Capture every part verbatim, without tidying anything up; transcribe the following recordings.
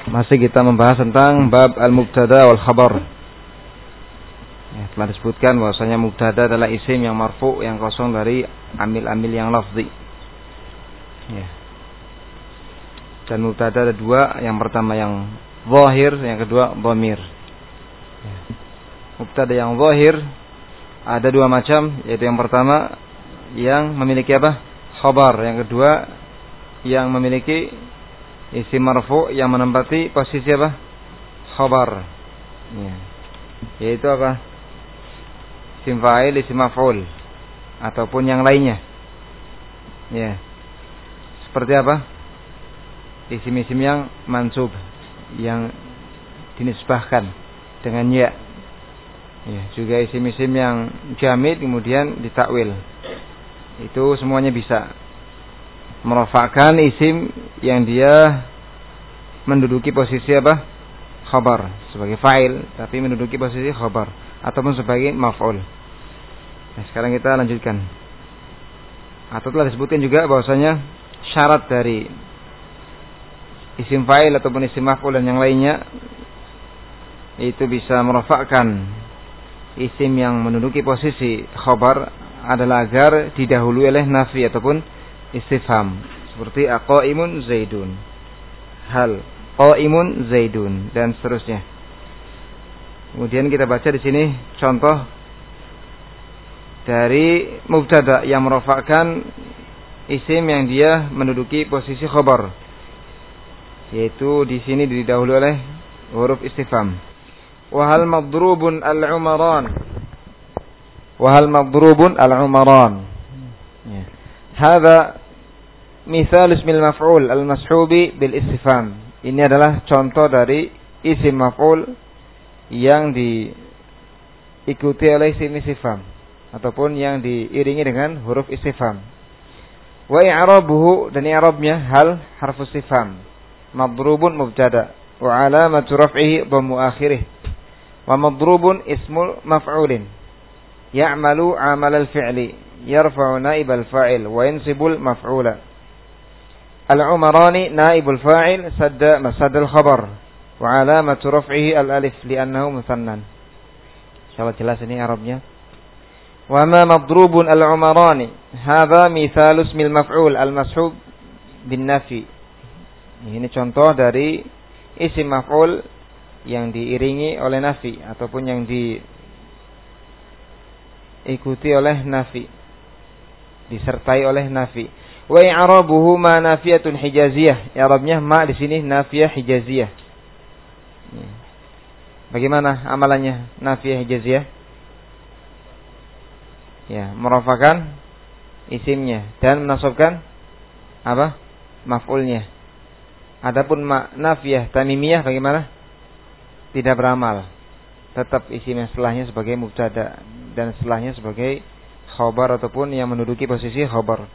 Masih kita membahas tentang bab al-mubtada wal khabar. Ya, telah disebutkan bahwasanya mubtada adalah isim yang marfu yang kosong dari amil-amil yang lafzi. Ya. Dan mubtada ada dua, yang pertama yang zahir, yang kedua dhamir. Ya. Mubtada yang zahir ada dua macam, yaitu yang pertama yang memiliki apa? Khabar, yang kedua yang memiliki isim marfu yang menempati posisi apa? Khabar. Ya. Yaitu apa? Isim fa'il, isim maf'ul ataupun yang lainnya. Ya. Seperti apa? Isim-isim yang mansub, yang dinisbahkan dengan ya. Ya, juga isim-isim yang jamid kemudian ditakwil. Itu semuanya bisa. Merafa'kan isim yang dia menduduki posisi apa? Khabar, sebagai fa'il tapi menduduki posisi khabar ataupun sebagai maf'ul. Nah, sekarang kita lanjutkan. Atau telah disebutkan juga bahwasanya syarat dari isim fa'il ataupun isim maf'ul dan yang lainnya itu bisa merafa'kan isim yang menduduki posisi khabar adalah agar didahului oleh nafi ataupun istifham, seperti aqaimun zaidun, hal qaimun zaidun, dan seterusnya. Kemudian kita baca di sini contoh dari mubtada yang merafa'kan isim yang dia menduduki posisi khabar, yaitu di sini didahului oleh huruf istifham. Wa hal madrubun al-umaran, wa hal madrubun al-umaran. Ya. Hadza misal ismil maf'ul al-mashubi bil istifham. Ini adalah contoh dari isim maf'ul yang diikuti oleh isim istifham ataupun yang diiringi dengan huruf istifham. Wa i'rabuhu, dan i'rabnya hal harfu istifham. Madrubun mubtada wa alamatu raf'ihi dhammu akhirih. Wa madrubun ismul maf'ulin ya'malu 'amal al-fi'li yarfa'u naib al-fa'il wa yansibul maf'ula. Al-umarani naibul fa'il sadda masad al-khabar wa alamatu raf'ihi al-alif li'annahu musannan. Insyaallah jelas ini Arabnya. Wa ma madrubun al-umarani hadza mithalu ismil maf'ul al-mashub bin nafi. Ini contoh dari isim maf'ul yang diiringi oleh nafi ataupun yang diikuti oleh nafi, disertai oleh nafi. Wa i'rabuhu ma nafiyatun hijaziyah. I'rabnya ma di sini nafiyah hijaziyah. Bagaimana amalannya nafiyah hijaziyah? Ya, merafa'kan isimnya dan menasabkan apa? Maf'ulnya. Adapun ma nafiyah tamimiyah bagaimana? Tidak beramal. Tetap isimnya setelahnya sebagai mubtada dan setelahnya sebagai khabar ataupun yang menduduki posisi khabar.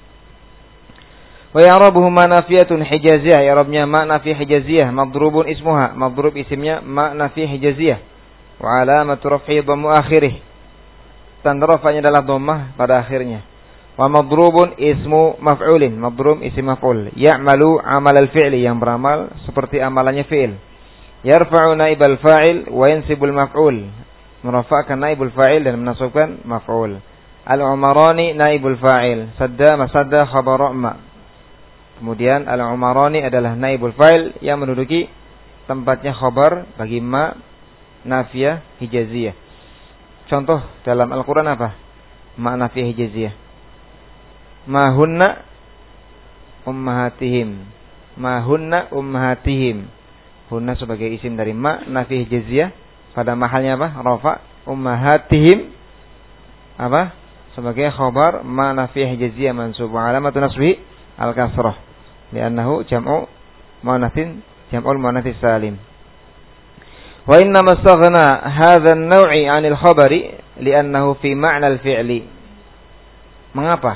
Wa ya'rabuhu ma nafiyatun hijaziyah. I'rabnya ma nafiyah hijaziyah, madrubun ismuha, madrub isimnya ma nafiyah hijaziyah. Wa alamatu raf'i dhammu akhirih. Tanda rafa'nya adalah dhammah pada akhirnya. Wa madrubun ismu maf'ulin, madrub isim maf'ul. Ya'malu 'amal al-fi'li, yang beramal seperti amalannya fi'il. Yarfa'u naibal fa'il wa yansibul maf'ul, merafa'kan naibul fa'il dan menasabkan maf'ul. Al-umarani naibul fa'il, sadda masadda khabar ma. Kemudian al-umarani adalah naibul fa'il yang menduduki tempatnya khabar bagi ma nafiyah hijaziyah. Contoh dalam Al-Qur'an apa? Ma nafiyah hijaziyah. Ma hunna ummahatihim. Ma hunna ummahatihim. Hunna sebagai isim dari ma nafiyah hijaziyah, pada mahalnya apa? Rafa. Ummahatihim apa? Sebagai khabar ma nafiyah hijaziyah mansub wa alamatu nasbihi al-kasrah li'annahu jam'u muannatsin jam'ul muannatsis salim. Wa inna mastaghna hadha an-naw'i 'anil khabari li'annahu fi ma'na al-fi'li. Mengapa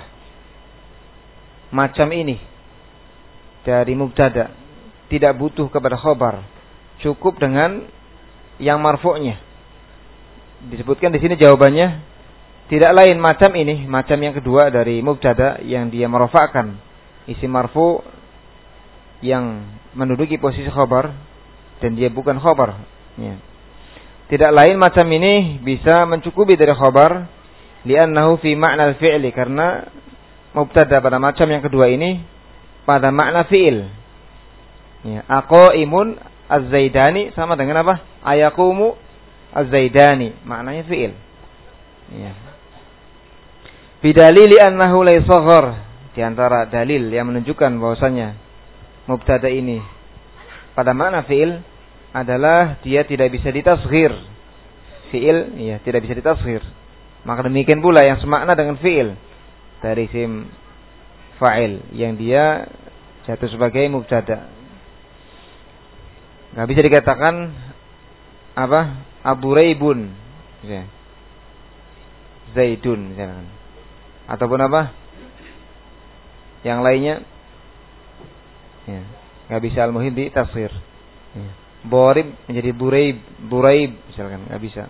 macam ini dari mubtada tidak butuh kepada khabar, cukup dengan yang marfu'nya? Disebutkan di sini jawabannya tidak lain macam ini, macam yang kedua dari mubtada yang dia merafa'kan isim marfu yang menduduki posisi khabar dan dia bukan khabar. Ya. Tidak lain macam ini bisa mencukupi dari khabar, li'annahu fi ma'na al-fi'li, karena mubtada pada macam yang kedua ini pada makna fi'il. Ya, aqaimun az-zaidani sama dengan apa? Ayaqumu az-zaidani, maknanya fi'il. Ya. Bidalili annahu laysa ghar, di antara dalil yang menunjukkan bahwasanya mubtada ini pada makna fi'il adalah dia tidak bisa ditasghir. Fi'il ya tidak bisa ditasghir. Maka demikian pula yang semakna dengan fi'il dari isim fa'il yang dia jatuh sebagai mubtada. Enggak bisa dikatakan apa? Aburaibun. Ya. Zaidun misalkan. Ataupun apa? Yang lainnya ya, enggak bisa al-muhim di tasghir. Ya. Borib menjadi buraib, buraib misalkan, enggak bisa.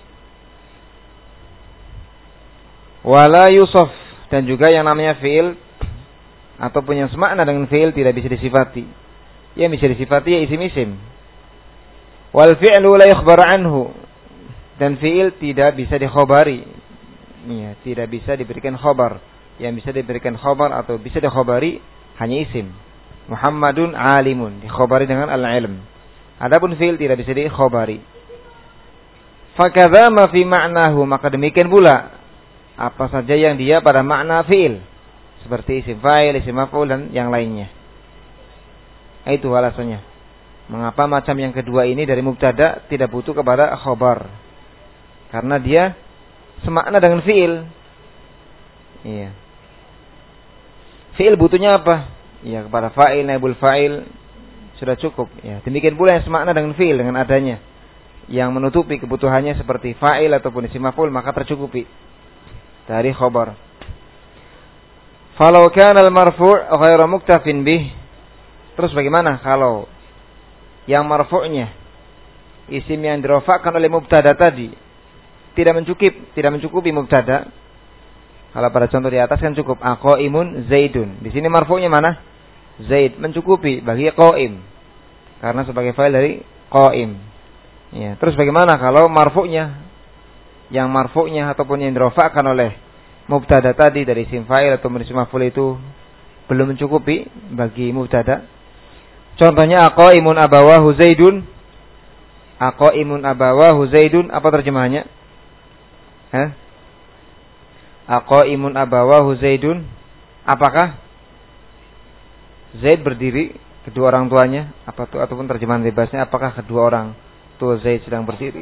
Wala yusaf, dan juga yang namanya fi'il ataupun yang semakna dengan fi'il tidak bisa disifati. Yang bisa disifati ya isim-isim. Wal fi'lu la yukhbar anhu, dan fi'il tidak bisa dikhobari. Ya, tidak bisa diberikan khobar. Yang bisa diberikan khobar atau bisa dikhobari hanya isim. Muhammadun alimun, dikhobari dengan al-ilm. Adapun fi'il tidak bisa dikhobari. Fakadza ma fi ma'nahu, maka demikian pula apa saja yang dia pada makna fi'il, seperti isim fa'il, isim maf'ul dan yang lainnya. Itu alasannya mengapa macam yang kedua ini dari mubtada tidak butuh kepada khobar, karena dia semakna dengan fi'il. Iya. Fi'il butuhnya apa? Ya kepada fa'il, naibul fa'il sudah cukup. Ya, demikian pula yang semakna dengan fi'il, dengan adanya yang menutupi kebutuhannya seperti fa'il ataupun isim maf'ul, maka tercukupi dari khobar. Falau kana al-marfu' ghairu muktafin bih. Terus bagaimana kalau yang marfu'nya isim yang dirafa'kan oleh mubtada tadi tidak mencukupi, tidak mencukupi mubtada? Kalau pada contoh di atas kan cukup aqaimun zaidun. Di sini marfu'nya mana? Zaid, mencukupi bagi qaim. Karena sebagai fa'il dari qaim. Ya, terus bagaimana kalau marfu'nya yang marfu'nya ataupun yang dirafa'kan oleh mubtada tadi dari isim fa'il atau isim maf'ul itu belum mencukupi bagi mubtada? Contohnya aqaimun abawahu zaidun. Aqaimun abawahu zaidun, apa terjemahannya? Hah? Aqaimun abawahu zaidun, apakah Zaid berdiri kedua orang tuanya? Apa tuh, ataupun terjemahan bebasnya apakah kedua orang tua Zaid sedang berdiri?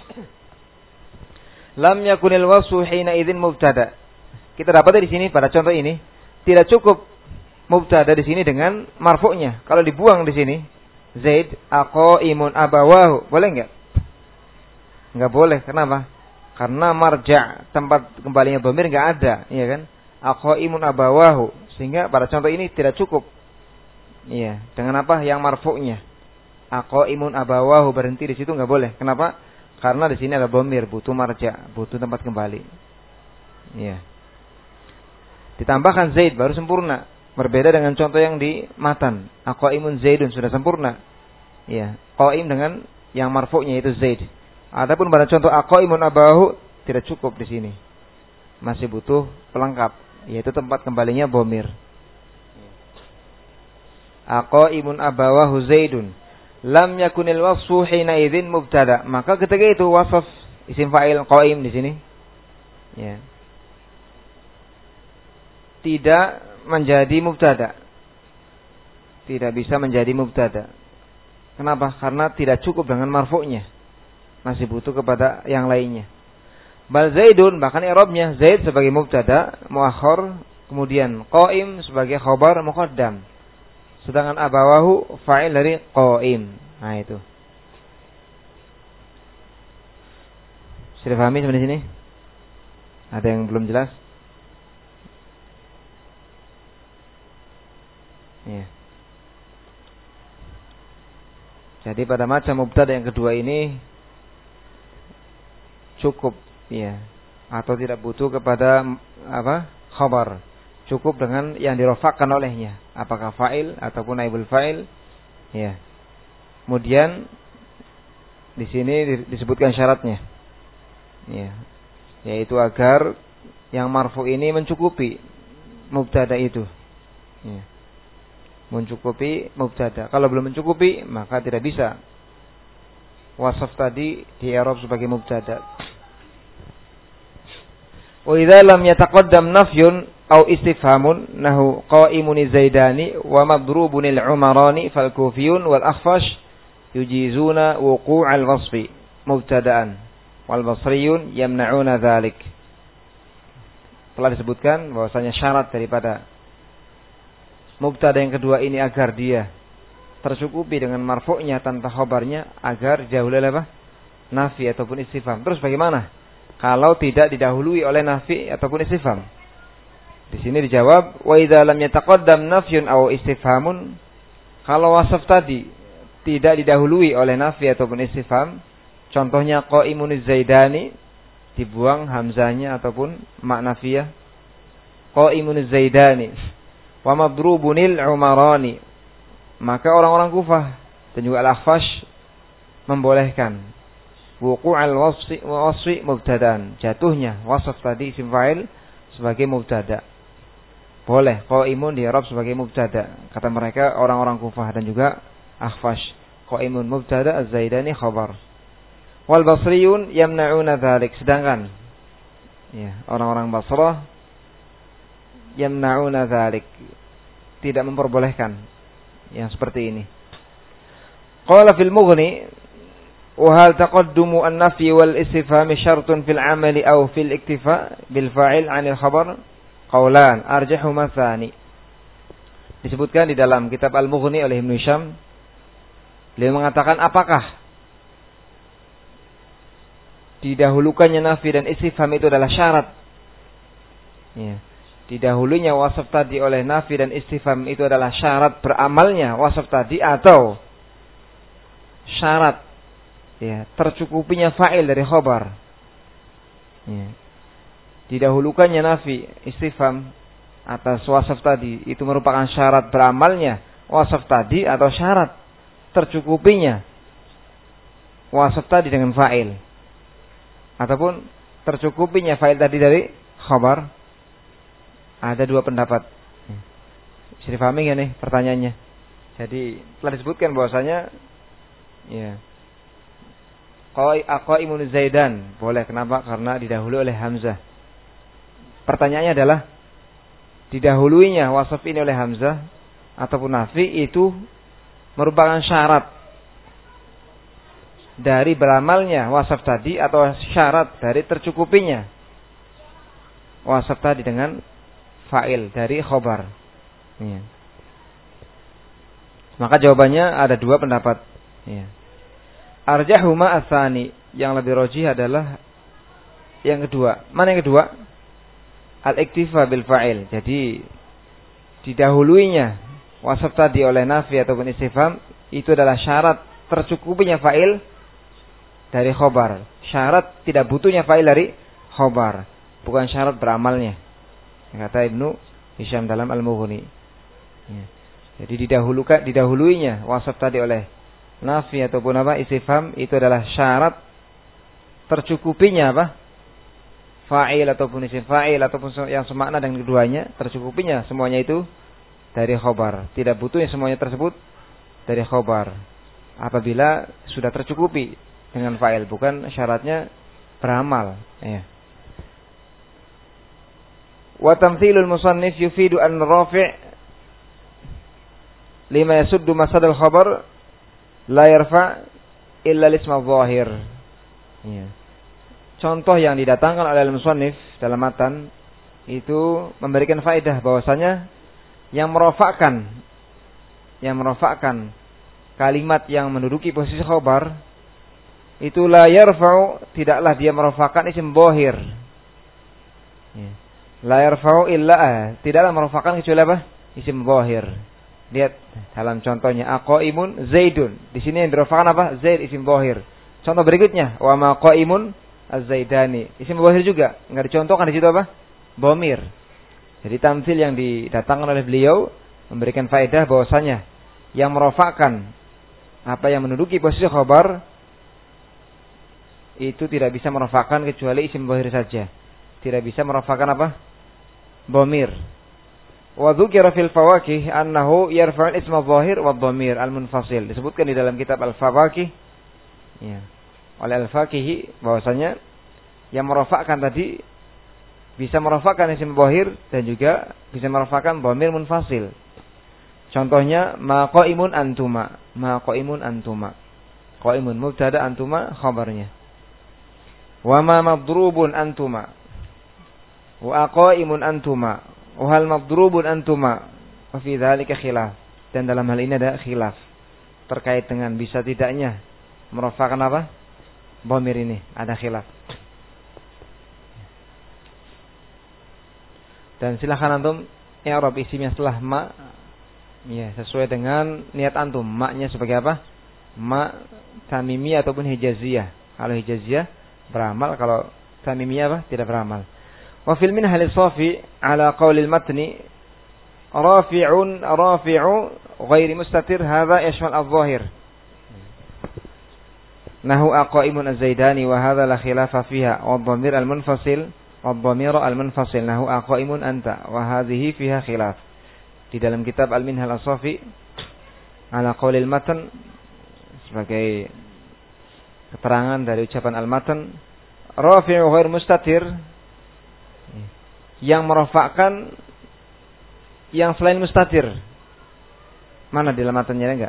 Lam yakunil wasfu hina idzin mubtada. Kita dapat di sini pada contoh ini tidak cukup mubtada di sini dengan marfu'nya. Kalau dibuang di sini Zaid aqaimun abawahu, boleh enggak? Enggak boleh. Kenapa? Karena marja' tempat kembalinya dhamir enggak ada, iya kan? Aqaimun abawahu, sehingga pada contoh ini tidak cukup. Iya, dengan apa? Yang marfu'nya. Aqaimun abawahu berhenti di situ enggak boleh. Kenapa? Karena di sini ada dhamir, butuh marja', butuh tempat kembali. Iya. Ditambahkan Zaid baru sempurna. Berbeda dengan contoh yang di matan. Aqaimun Zaidun sudah sempurna. Ya, qaim dengan yang marfu'nya itu Zaid. Adapun pada contoh aqaimun abahu tidak cukup di sini. Masih butuh pelengkap, yaitu tempat kembalinya dhamir. Aqaimun abawahu Zaidun. Lam yakunil wasfu hina idzin mubtada. Maka ketika itu wasf isim fa'il qaim di sini. Ya. Tidak menjadi mubtada. Tidak bisa menjadi mubtada. Kenapa? Karena tidak cukup dengan marfu'nya. Masih butuh kepada yang lainnya. Bal Zaidun, bahkan i'rabnya Zaid sebagai mubtada muakhar, kemudian qaim sebagai khabar muqaddam. Sedangkan abawahu fa'il dari qaim. Nah itu. Sudah pahami sampai di sini? Ada yang belum jelas? Ya. Jadi pada macam mubtada yang kedua ini cukup, ya, atau tidak butuh kepada apa? Khabar. cukup dengan yang dirofakkan olehnya, apakah fa'il ataupun naibul fa'il. Ya. Kemudian di sini disebutkan syaratnya. Ya. Yaitu agar yang marfu ini mencukupi mubtada itu. Ya. Mencukupi mubtada. Kalau belum mencukupi, maka tidak bisa wasaf tadi di i'rab sebagai mubtada. Wa idza lam yataqaddam nafyun aw istifhamun nahu qa'imun zaidani wa madrubun al-umarani fal kufiyun wal akhfash yujizuna wuqu'al wasfi mubtada'an wal basriyun yamna'una dzalik. Telah disebutkan bahwasanya syarat daripada mubtada yang kedua ini agar dia tercukupi dengan marfu'nya tanpa khabarnya, agar didahului oleh apa? Nafi ataupun istifham. Terus bagaimana kalau tidak didahului oleh nafi ataupun istifham? Di sini dijawab, wa idza lam yataqaddam nafyun aw istifhamun, kalau wasaf tadi tidak didahului oleh nafi ataupun istifham, contohnya qaimun zaidani, dibuang hamzahnya ataupun ma'nafiyah, qaimun zaidani wa madrubunil umarani, maka orang-orang Kufah dan juga al-Akhfash membolehkan wuqu'al wasfi wasfi mubtada'an, jatuhnya wasaf tadi isim fa'il sebagai mubtada. Boleh qaimun di i'rab sebagai mubtada, kata mereka orang-orang Kufah dan juga Akhfash. Qaimun mubtada, az-zaidani khabar. Wal basriyun yamna'una dzalik, sedangkan ya, orang-orang Basrah yamna'una dzalik, tidak memperbolehkan yang seperti ini. Qala fil Mughni, wa hal taqaddumu an-nafyi wal istifham syartun fil 'amali aw fil iktifa bil fa'il 'anil khabar? Qaulan arjahuma tsani. Disebutkan di dalam kitab Al-Mughni oleh Ibnu Hisham, beliau mengatakan apakah didahulukannya nafi dan istifham itu adalah syarat? Ya. Didahulunya wasaf tadi oleh nafi dan istifham itu adalah syarat beramalnya wasaf tadi, atau syarat ya tercukupinya fa'il dari khabar? Ya. Didahulukannya nafi istifham atas wasaf tadi itu merupakan syarat beramalnya wasaf tadi, atau syarat tercukupinya wasaf tadi dengan fa'il, ataupun tercukupinya fa'il tadi dari khabar? Ada dua pendapat. Bisa difahami nggak nih pertanyaannya? Jadi telah disebutkan bahwasanya ya qaimun zaidan boleh. Kenapa? Karena didahului oleh hamzah. Pertanyaannya adalah, didahuluinya wasaf ini oleh hamzah ataupun nafi itu merupakan syarat dari beramalnya wasaf tadi, atau syarat dari tercukupinya wasaf tadi dengan fa'il dari khobar? Ya. Maka jawabannya ada dua pendapat. Ya. Arjahuma asani, yang lebih rajih adalah yang kedua. Mana yang kedua? Al-iktifa bil fa'il. Jadi didahuluinya wasaf tadi oleh nafi ataupun istifham itu adalah syarat tercukupinya fa'il dari khobar. Syarat tidak butuhnya fa'il dari khobar, bukan syarat beramalnya, kata Ibnu Hisham dalam Al-Mughni. Ya. Jadi didahulukan didahuluinya wasaf tadi oleh nafi ataupun apa istifham itu adalah syarat tercukupinya apa fa'il ataupun isim fa'il ataupun yang semakna dengan keduanya, tercukupinya semuanya itu dari khobar. Tidak butuhnya semuanya tersebut dari khobar apabila sudah tercukupi dengan fa'il, bukan syaratnya beramal. Ya. Wa tamthilul musannif yufidu an rafi' lima yasuddu masadal khabar la yarfa' illa al-isma adh-dhahir. Ya. Contoh yang didatangkan oleh al-musannif dalam matan itu memberikan faedah bahwasanya yang merofakkan yang merofakkan kalimat yang menduduki posisi khabar itu la yarfa'u, tidaklah dia merofakkan isim dhahir. Ya. La yarfa'u illa, tidaklah merofakkan kecuali apa? Isim dhahir. Lihat dalam contohnya aqaimun zaidun. Di sini yang dirofakkan apa? Zaid isim dhahir. Contoh berikutnya wa ma qaimun az-zaidani. Isim dhahir juga, enggak dicontohkan di situ apa? Dhamir. Jadi tamtsil yang didatangkan oleh beliau memberikan faedah bahwasanya yang merofakkan apa yang menduduki posisi khabar itu tidak bisa merofakkan kecuali isim dhahir saja. Tidak bisa merofakkan apa? Dhamir. Wa dzukira fil fawakih annahu yarfa'u isma dhahir wa dhamir al-munfasil. Disebutkan di dalam kitab Al-Fawakih ya, oleh Al-Fakihi bahwasanya yang merofakkan tadi bisa merofakkan isim dhahir dan juga bisa merofakkan dhamir munfasil. Contohnya ma qaimun antuma, ma qaimun antuma. Qaimun mubtada, antuma khabarnya. Wa ma madrubun antuma. Wa qaimun antuma. Wa hal madrubun antuma. Wa fi dzalika khilaf. Dan dalam hal ini ada khilaf terkait dengan bisa tidaknya merofakkan apa? Dhamir ini, ada khilaf. Dan silakan antum i'rab isimnya setelah ma ya, sesuai dengan niat antum. Maknya sebagai apa? Ma tamimiyah ataupun hijaziyah. Kalau hijaziyah beramal, kalau tamimiyah apa? Tidak beramal. Wa fil minhal safi ala qaulil matni rafi'un rafi'u ghairi mustatir hadza yashmal adh-dhahir. Nahu aqaimun az-zaidani wa hadza la khilafa fiha wa dhamir al-munfasil wa dhamir al-munfasil nahu aqaimun anta wa hadhihi fiha khilaf. Di dalam kitab Al-Minhal As-Safi ala qaulil matan sebagai keterangan dari ucapan al-matan rafi'u ghair mustatir yang merofakkan yang selain mustatir. Mana di dalam matannya enggak?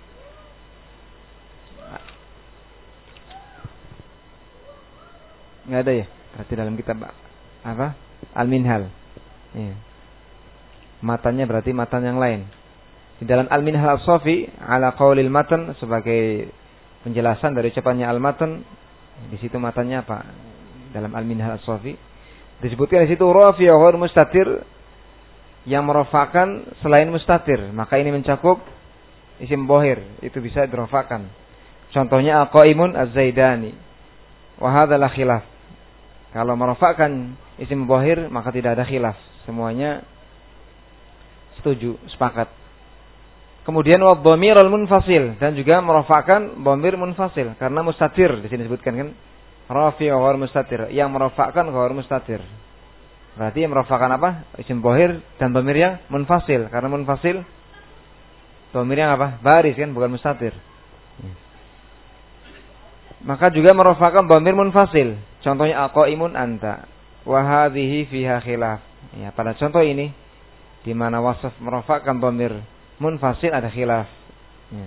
Enggak ada ya? Berarti dalam kitab apa? Al-Minhal. Iya. Matanya berarti matan yang lain. Di dalam Al-Minhal As-Safi ala qaulil matan sebagai penjelasan dari ucapannya al-matan, di situ matanya apa? Dalam Al-Minhal As-Safi disebutkan di situ rafi' ghair mustatir yang merofakkan selain mustatir, maka ini mencakup isim dhahir, itu bisa dirofakkan. Contohnya aqaimun az-zaidani. Wa hadza la khilaf. Kalau merofakkan isim dhahir maka tidak ada khilaf. Semuanya setuju, sepakat. Kemudian wa dhamir al-munfasil, dan juga merofakkan dhamir munfasil karena mustatir di sini disebutkan kan rafi' ghair mustatir, yang merofakkan ghair mustatir. Berarti yang merofakkan apa? Isim dhahir dan dhamir yang munfasil, karena munfasil dhamir yang apa? Baris kan, bukan mustatir. Maka juga merofakkan dhamir munfasil. Contohnya aqaimun anta wa hadhihi fiha khilaf. Ya, pada contoh ini di mana wasaf merofakkan dhamir munfasil ada khilaf. Ya.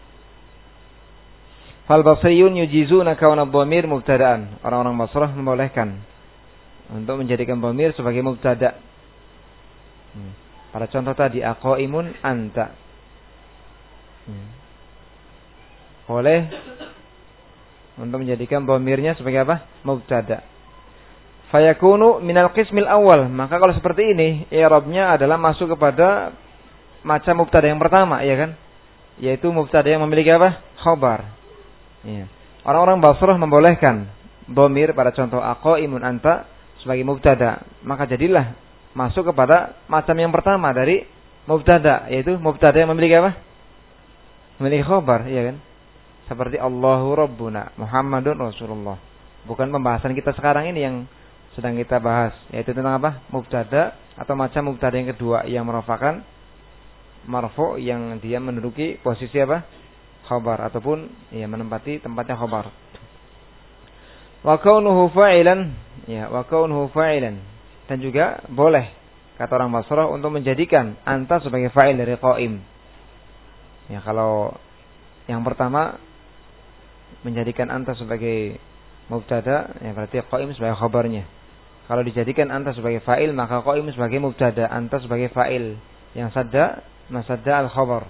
Fal basriyun yujizuna kauna dhamir mubtada'an. Orang-orang Basrah membolehkan untuk menjadikan dhamir sebagai mubtada'. Hmm. Pada contoh tadi aqaimun anta. Hmm. Boleh untuk menjadikan dhamirnya sebagai apa? Mubtada'. Fayakunu minal qismil awal. Maka kalau seperti ini, i'rabnya adalah masuk kepada macam mubtada yang pertama, ya kan? Yaitu mubtada yang memiliki apa? Khabar. Ya. Orang-orang Basrah membolehkan dhamir pada contoh aqaimun anta sebagai mubtada, maka jadilah masuk kepada macam yang pertama dari mubtada, yaitu mubtada yang memiliki apa? Memiliki khabar, ya kan? Seperti Allahu Rabbuna, Muhammadun Rasulullah. Bukan pembahasan kita sekarang ini yang sedang kita bahas, yaitu tentang apa? Mubtada atau macam mubtada yang kedua yang merofakkan marfu, yang dia menduduki posisi apa? Khabar, ataupun ya menempati tempatnya khabar. Wa kaunuhu fa'ilan, ya, wa kaunuhu fa'ilan. Dan juga boleh kata orang Basrah untuk menjadikan anta sebagai fa'il dari qaim. Ya, kalau yang pertama menjadikan anta sebagai mubtada, ya berarti qaim sebagai khabarnya. Kalau dijadikan anta sebagai fa'il, maka qaim sebagai mubtada, anta sebagai fa'il yang sadda masadda al-khabar.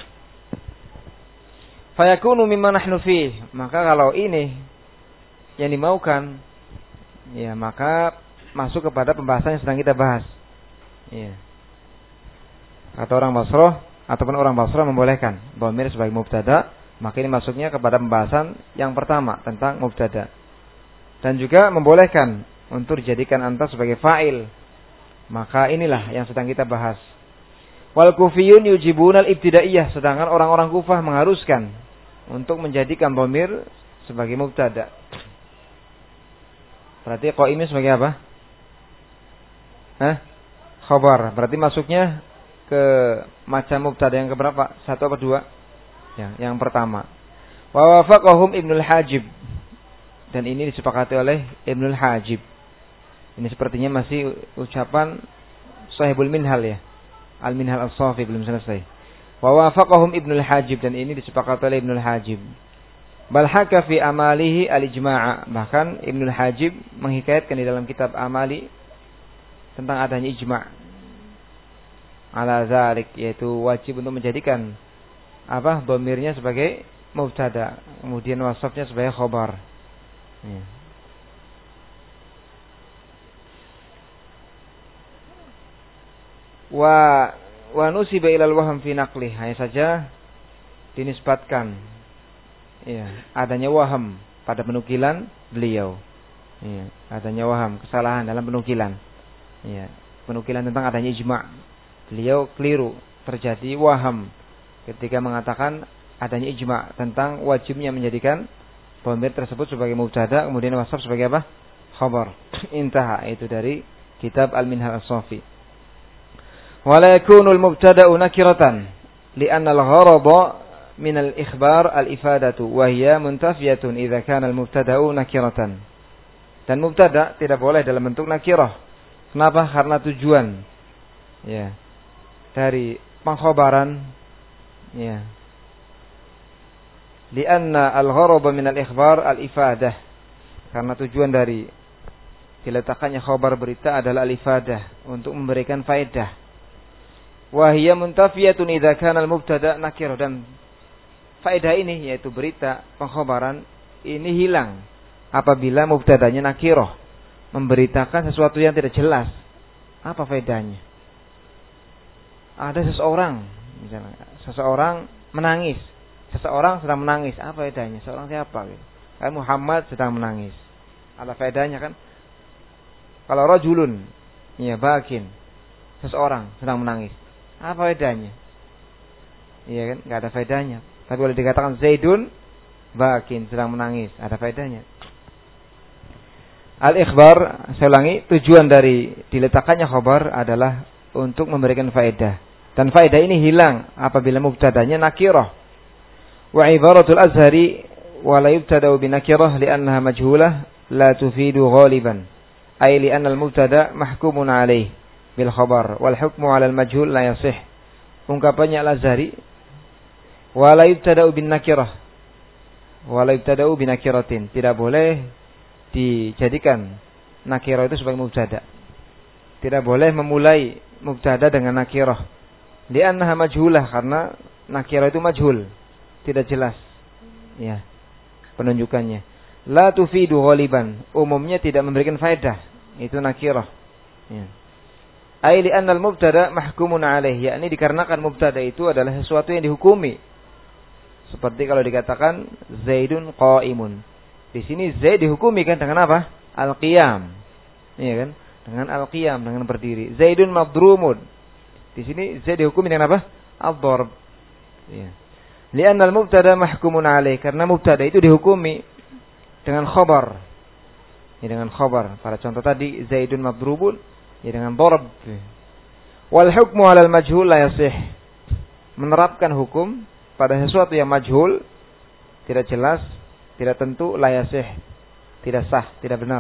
Fayakunu mimma nahnu fih. Maka kalau ini yang dimaukan, ya maka masuk kepada pembahasan yang sedang kita bahas. Ya. Kata orang Basrah ataupun orang Basrah membolehkan dhamir sebagai mubtada, maka ini masuknya kepada pembahasan yang pertama tentang mubtada. Dan juga membolehkan untuk dijadikan anta sebagai fa'il Maka inilah yang sedang kita bahas. Wal kufiyun yujibuna al-ibtidaiyah, sedangkan orang-orang Kufah mengharuskan untuk menjadikan dhamir sebagai mubtada. Berarti qaim ini sebagai apa? Hah? Khabar. Berarti masuknya ke macam mubtada yang keberapa? Satu apa dua? Ya, yang pertama. Wa wafaqahum Ibnul Hajib. Dan ini disepakati oleh Ibnul Hajib. Ini sepertinya masih ucapan Sahibul Minhal ya. Al-Minhal As-Safi belum selesai. Wa wafaqahum Ibnul Hajib, dan ini disepakati oleh Ibnul Hajib. Bal haka fi amalihi al-ijma'a. Bahkan Ibnul Hajib menghikayatkan di dalam kitab Amali tentang adanya ijma' ala zalik, yaitu wajib untuk menjadikan apa? Dhamirnya sebagai mubtada, kemudian wasafnya sebagai khabar. Ya. Wa wa nusiba ilal waham fi naqlih, hanya saja dinisbatkan ya adanya waham pada penukilan beliau. Ya, adanya waham, kesalahan dalam penukilan. Ya, penukilan tentang adanya ijma'. Beliau keliru, terjadi waham ketika mengatakan adanya ijma' tentang wajibnya menjadikan dhamir tersebut sebagai mubtada, kemudian wasaf sebagai apa? Khabar. Intaha, itu dari kitab Al-Minhal As-Safi. Wala yakunul mubtada'u nakiratan li'anna al-gharada min al-ikhbar al-ifadatu wa hiya muntafiyatun idza kana al-mubtada'u nakiratan. Dan mubtada tidak boleh dalam bentuk nakirah. Kenapa? Karena tujuan ya dari pengkhabaran ya. Li'anna al-gharada min al-ikhbar al-ifadah. Karena tujuan dari diletakkannya khabar berita adalah al-ifadah, untuk memberikan faedah. Wahia muntafiyatun idza kana al-mubtada nakir, dan faedah ini yaitu berita pengkhabaran ini hilang apabila mubtadanya nakirah, memberitakan sesuatu yang tidak jelas. Apa faedahnya? Ada seseorang, misalnya seseorang menangis, seseorang sedang menangis, apa faedahnya? Seorang siapa gitu? Kan Muhammad sedang menangis. Ada faedahnya kan? Kalau rajulun, ya bakin, seseorang sedang menangis. Apa faedahnya? Iya kan? Enggak ada faedahnya. Tapi kalau dikatakan Zaidun bakin, sedang menangis, ada faedahnya. Al-ikhbar, saya ulangi, tujuan dari diletakkannya khabar adalah untuk memberikan faedah. Dan faedah ini hilang apabila mubtadanya nakirah. Wa ibaratul azhari wa la yubtada'u bi nakirah li'annaha majhulah la tufidu ghaliban. Ay li'anna al-mubtada mahkumun 'alaih bil khabar wal hukmu 'ala al-majhul la yasih. Ungkapannya Al-Azhari, wa la yubtada'u bin nakirah wa la yubtada'u bi nakiratin, tidak boleh dijadikan nakirah itu sebagai mubtada. Tidak boleh memulai mubtada dengan nakirah. Li'annaha majhulah, karena nakirah itu majhul, tidak jelas ya penunjukannya. La tufidu ghaliban, umumnya tidak memberikan faedah, itu nakirah ya. Ai li'anna al-mubtada mahkumun 'alaih, yakni dikarenakan mubtada itu adalah sesuatu yang dihukumi. Seperti kalau dikatakan Zaidun qa'imun. Di sini Zaid dihukumi kan dengan apa? Al-qiyam. Iya kan? Dengan al-qiyam, dengan berdiri. Zaidun madrumun. Di sini Zaid dihukumi dengan apa? Ad-darb. Iya. Li'anna al-mubtada mahkumun 'alaih, karena mubtada itu dihukumi dengan khabar. Ya, dengan khabar. Pada contoh tadi Zaidun madrubun, ya dengan darab. Wal hukmu 'alal majhul la yasih. Menerapkan hukum pada sesuatu yang majhul, tidak jelas, tidak tentu, la yasih, tidak sah, tidak benar.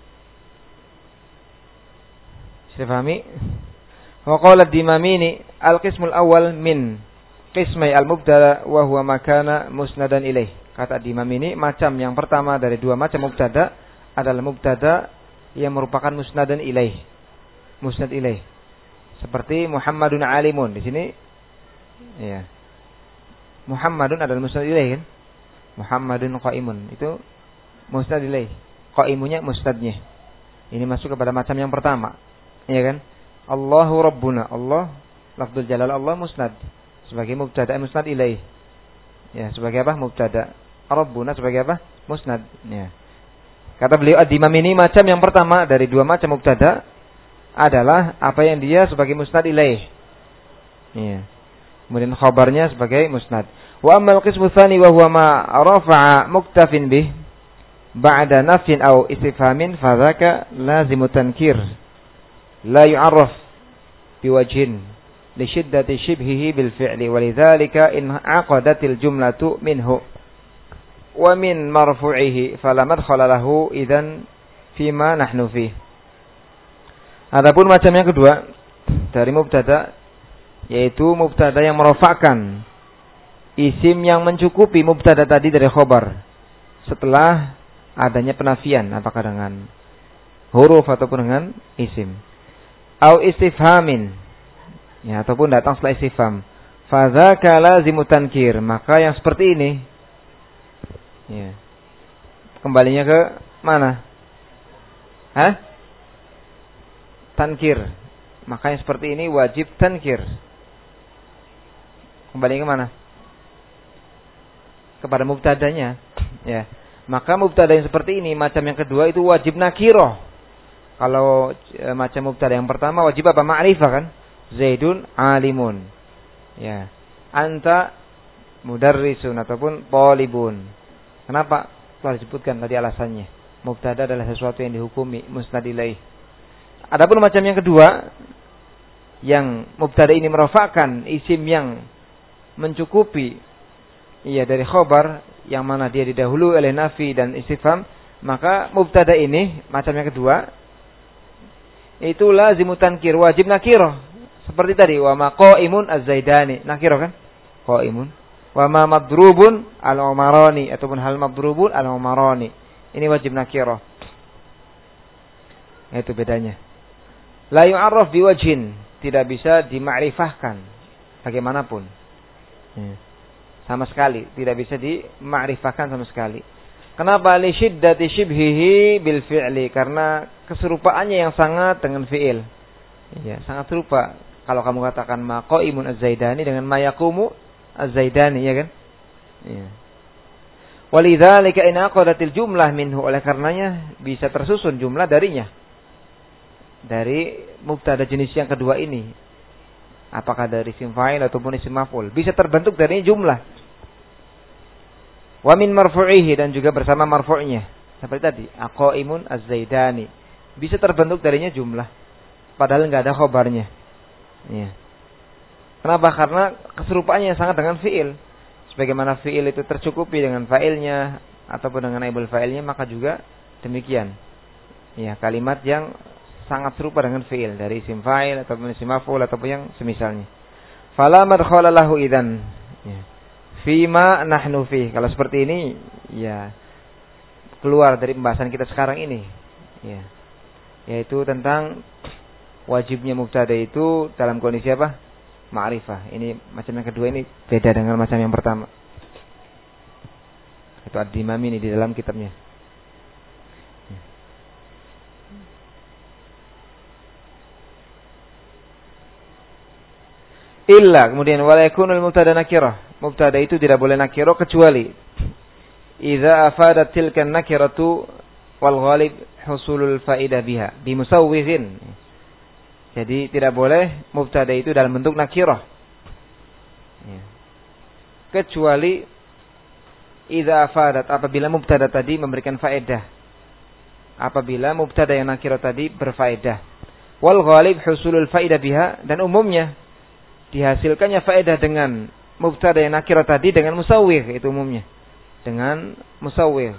Saya pahami? Wa qala ad-Dimamini al-qismul awal min qismai al-mubtada wa huwa makana musnadan ilaih. Kata ad-Dimamini, macam yang pertama dari dua macam mubtada adalah mubtada yang merupakan musnadan ilaih. Musnad ilaih. Seperti Muhammadun alimun. Di sini ya. Muhammadun adalah musnad ilaih kan? Muhammadun qaimun. Itu musnad ilaih. Qaimunya musnadnya. Ini masuk kepada macam yang pertama. Iya kan? Allahu Rabbuna. Allah lafzul jalal Allah musnad sebagai mubtada musnad ilaih. Ya, sebagai apa? Mubtada. Rabbuna sebagai apa? Musnad. Ya. Kata beliau ad-Dimam ini macam yang pertama dari dua macam mubtada adalah apa yang dia sebagai musnad ilaih. Ya. Kemudian khabarnya sebagai musnad. Wa ammal qismu tsani wa huwa ma rafa'a muktafin bih ba'da nafyin aw istifhamin fadzaka lazimu tankir la yu'arraf biwajhin li shiddati shibhihi bil fi'li walidzalika in aqadatil jumlatu minhu wa min marfu'ihi fala madkhala lahu idzan fima nahnu fih. Adapun macam yang kedua dari mubtada, yaitu mubtada yang merofakkan isim yang mencukupi mubtada tadi dari khobar setelah adanya penafian, apakah dengan huruf ataupun dengan isim. Au istifhamin, ya, ataupun datang setelah istifham. Fadzaka lazimu tankir, maka yang seperti ini, ya, kembalinya ke mana? Hah? Tankir. Maka yang seperti ini wajib tankir. Kembali ke mana? Kepada mubtadanya. Ya. Maka mubtada yang seperti ini, macam yang kedua itu wajib nakiroh. Kalau e, macam mubtada yang pertama wajib apa? Ma'rifah kan? Zaidun alimun. Ya. Anta mudarrisun ataupun talibun. Kenapa? Telah disebutkan tadi alasannya. Mubtada adalah sesuatu yang dihukumi musnad ilaih. Adapun macam yang kedua, yang mubtada ini merofakkan isim yang mencukupi, iya, dari khobar yang mana dia didahului oleh nafi dan istifham, maka mubtada ini macam yang kedua itu lazimu tankir, wajib nakirah. Seperti tadi, wa ma qaimun az-zaidani, nakirah kan? Qaimun. Wa ma madrubun al-umarani ataupun hal madrubun al-umarani. Ini wajib nakirah. Itu bedanya. La yu'arraf biwajhin, tidak bisa dimakrifahkan bagaimanapun. Ya. Sama sekali tidak bisa dimakrifahkan sama sekali. Kenapa? Li syiddati shibhihi bil fi'li, karena keserupaannya yang sangat dengan fi'il. Ya, sangat serupa. Kalau kamu katakan ma qaimun az-zaidani dengan ma yaqumu az-zaidani, ya kan? Ya. Walidzalika in aqadatil jumlah minhu, oleh karenanya bisa tersusun jumlah darinya. Dari mubtada jenis yang kedua ini, apakah dari isim fa'il ataupun isim maf'ul, bisa terbentuk dari jumlah. Wa min marfu'ihi, dan juga bersama marfu'nya, seperti tadi aqaimun az-zaidani, bisa terbentuk darinya jumlah padahal enggak ada khobarnya. Ya. Kenapa? Karena keserupaannya sangat dengan fi'il. Sebagaimana fi'il itu tercukupi dengan fa'ilnya ataupun dengan aibul fa'ilnya, maka juga demikian. Ya, kalimat yang sangat serupa dengan fi'il dari isim fa'il ataupun isim maf'ul ataupun yang semisalnya. Fala madkhala lahu idzan. Ya. Fima nahnu fi. Kalau seperti ini, ya, keluar dari pembahasan kita sekarang ini. Ya. Yaitu tentang wajibnya mubtada itu dalam kondisi apa? Ma'rifah. Ini macam yang kedua ini beda dengan macam yang pertama. Itu Ad-Dimami ini di dalam kitabnya. Illa, kemudian wala yakunul mubtada nakirah. Mubtada itu tidak boleh nakirah kecuali idza afadat tilkan nakiratu wal ghalib husulul faidah biha bi musawwighin. Jadi tidak boleh mubtada itu dalam bentuk nakirah. Ya. Kecuali idza afadat, apabila mubtada tadi memberikan faedah. Apabila mubtada yang nakirah tadi berfaedah. Wal ghalib husulul faidah biha, dan umumnya dihasilkannya faedah dengan mubtada yang nakirah tadi dengan musawwigh, itu umumnya dengan musawwigh.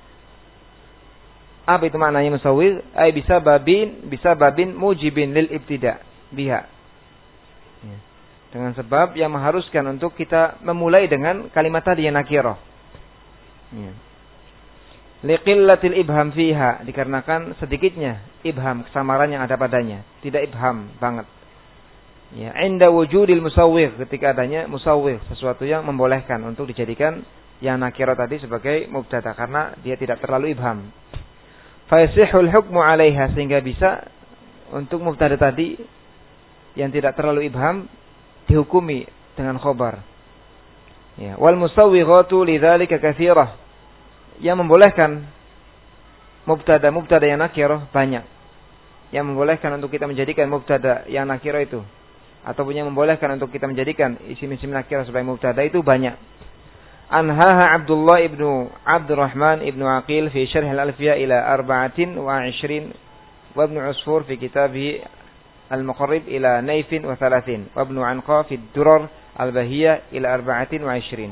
Apa itu maknanya musawwigh? Ay bisa babin, bisa babin mujibin lil ibtida biha. Ya. Dengan sebab yang mengharuskan untuk kita memulai dengan kalimat tadi yang nakirah. Ya. Liqillatil ibham fiha, dikarenakan sedikitnya ibham, kesamaran yang ada padanya, tidak ibham banget. Ya, inda wujudil musawwigh, ketika adanya musawwigh, sesuatu yang membolehkan untuk dijadikan yang nakirah tadi sebagai mubtada karena dia tidak terlalu ibham. Fa yasihul hukmu 'alaiha, sehingga bisa untuk mubtada tadi yang tidak terlalu ibham dihukumi dengan khobar. Ya, wal musawwighatu lidzalika katsirah. Yang membolehkan mubtada mubtada yang nakirah banyak. yang membolehkan untuk kita menjadikan mubtada yang nakirah itu, ataupun yang membolehkan untuk kita menjadikan isim-isim nakirah sebagai mubtada itu banyak. Anhaha Abdullah ibnu Abdurrahman ibnu Aqil fi syarh al-Alfiyah ila arba'atin wa ishrin wa ibnu Usfur fi kitabih al-Muqarrib ila naifin wa thalathin wa ibnu Anqa fi ad-Durar al-Bahiyah ila arba'atin wa ishrin.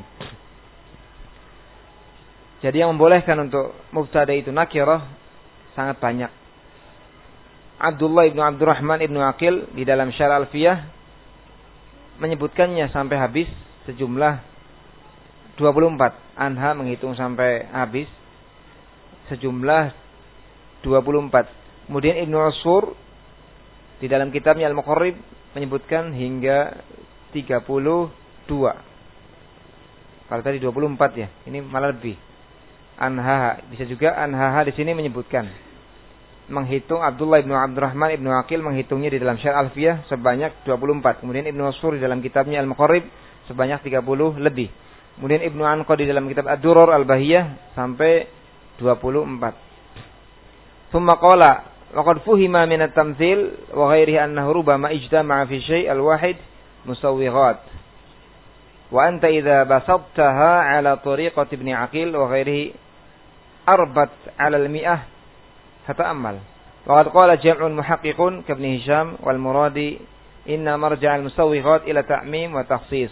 Jadi yang membolehkan untuk mubtada itu nakirah sangat banyak. Abdullah ibnu Abdurrahman ibnu Aqil di dalam Syarh Alfiyah menyebutkannya sampai habis sejumlah dua puluh empat. Anha menghitung sampai habis sejumlah dua puluh empat. Kemudian Ibnu Usfur di dalam kitabnya Al-Muqarrib menyebutkan hingga tiga puluh dua. Kalau tadi dua puluh empat ya, ini malah lebih. Anha bisa juga anha di sini menyebutkan. Menghitung Abdullah ibnu Abdurrahman ibnu Aqil menghitungnya di dalam Syarh Alfiyah sebanyak dua puluh empat. Kemudian Ibnu Usfur di dalam kitabnya Al-Muqarrib sebanyak tiga puluh lebih. Kemudian Ibnu Anqa di dalam kitab Ad-Durar Al-Bahiyah sampai dua puluh empat. Tsumma qala wa qad fuhima min at-tamtsil wa ghairihi annahu rubama ijtama'a fi syai' al-wahid musawwighat. Wa anta idza basattaha ala tariqati Ibn Aqil wa ghairihi arbat 'ala al-mi'ah fata'ammal. Wa qad qala jam'un muhaqqiqun ka Ibn Hisham wal muradi inna marja' al-musawwighat ila ta'mim wa takhsis.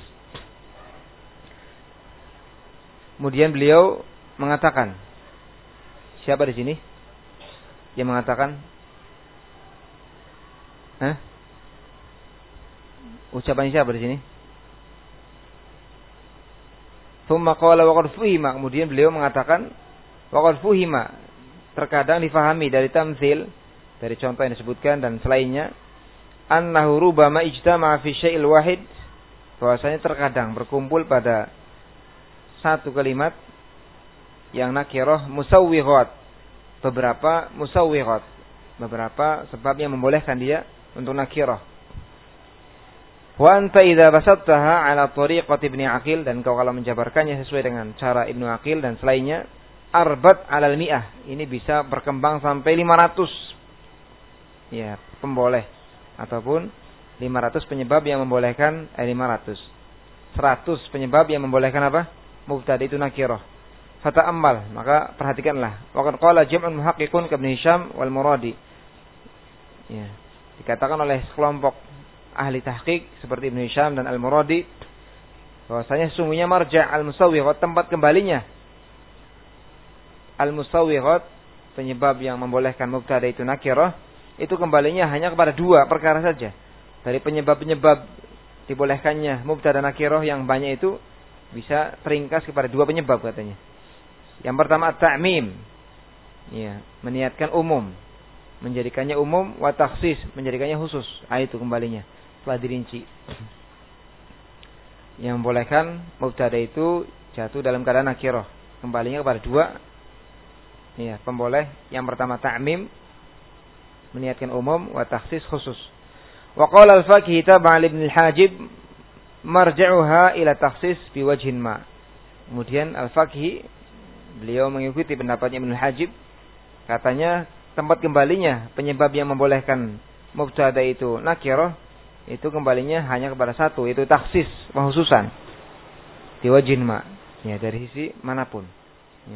Kemudian beliau mengatakan, siapa di sini yang mengatakan? Hah? Ucapan siapa di sini? Tsumma qala wa qad fuhima, kemudian beliau mengatakan wa qad fuhima, terkadang difahami dari tamtsil, dari contoh yang disebutkan dan selainnya, annahu rubama ijtama'a fi syai'il wahid, bahwasanya terkadang berkumpul pada satu kalimat yang nakirah musawwighat, beberapa musawwighat, beberapa sebab yang membolehkan dia untuk nakirah. Wa anta idza basattaha ala tariqati Ibn Aqil, dan kau kalau menjabarkannya sesuai dengan cara Ibnu Aqil dan selainnya, arbat alal mi'ah, ini bisa berkembang sampai lima ratus ya pemboleh, ataupun lima ratus penyebab yang membolehkan, eh lima ratus seratus penyebab yang membolehkan apa? Mubtada itu nakirah. Fata'ammal, maka perhatikanlah. Wa qad qala jam'un muhaqqiqun ka Ibn Hisham wal muradi, ya, dikatakan oleh sekelompok ahli tahqiq seperti Ibn Hisham dan Al-Muradi bahwasanya sesungguhnya marja' al-musawwighat, tempat kembalinya al-musawwighat, penyebab yang membolehkan mubtada itu nakirah, itu kembalinya hanya kepada dua perkara saja. Dari penyebab-penyebab dibolehkannya mubtada nakirah yang banyak itu bisa teringkas kepada dua penyebab katanya. Yang pertama at-ta'mim, ya, meniatkan umum, menjadikannya umum, wa takhsis, menjadikannya khusus. Ah, itu kembalinya telah dirinci. Yang membolehkan mubtada itu jatuh dalam keadaan nakirah, kembalinya kepada dua ya pemboleh. Yang pertama ta'mim, meniatkan umum, wa takhsis, khusus. Wa qala al-Faqih tab'a Ibn al-Hajib marja'uha ila takhsis bi wajhin ma. Kemudian Al-Faqih beliau mengikuti pendapatnya Ibn al-Hajib, katanya tempat kembalinya penyebab yang membolehkan mubtada itu nakirah itu kembalinya hanya kepada satu, yaitu takhsis, penghususan di wajhin ma, ya, dari sisi manapun, ya.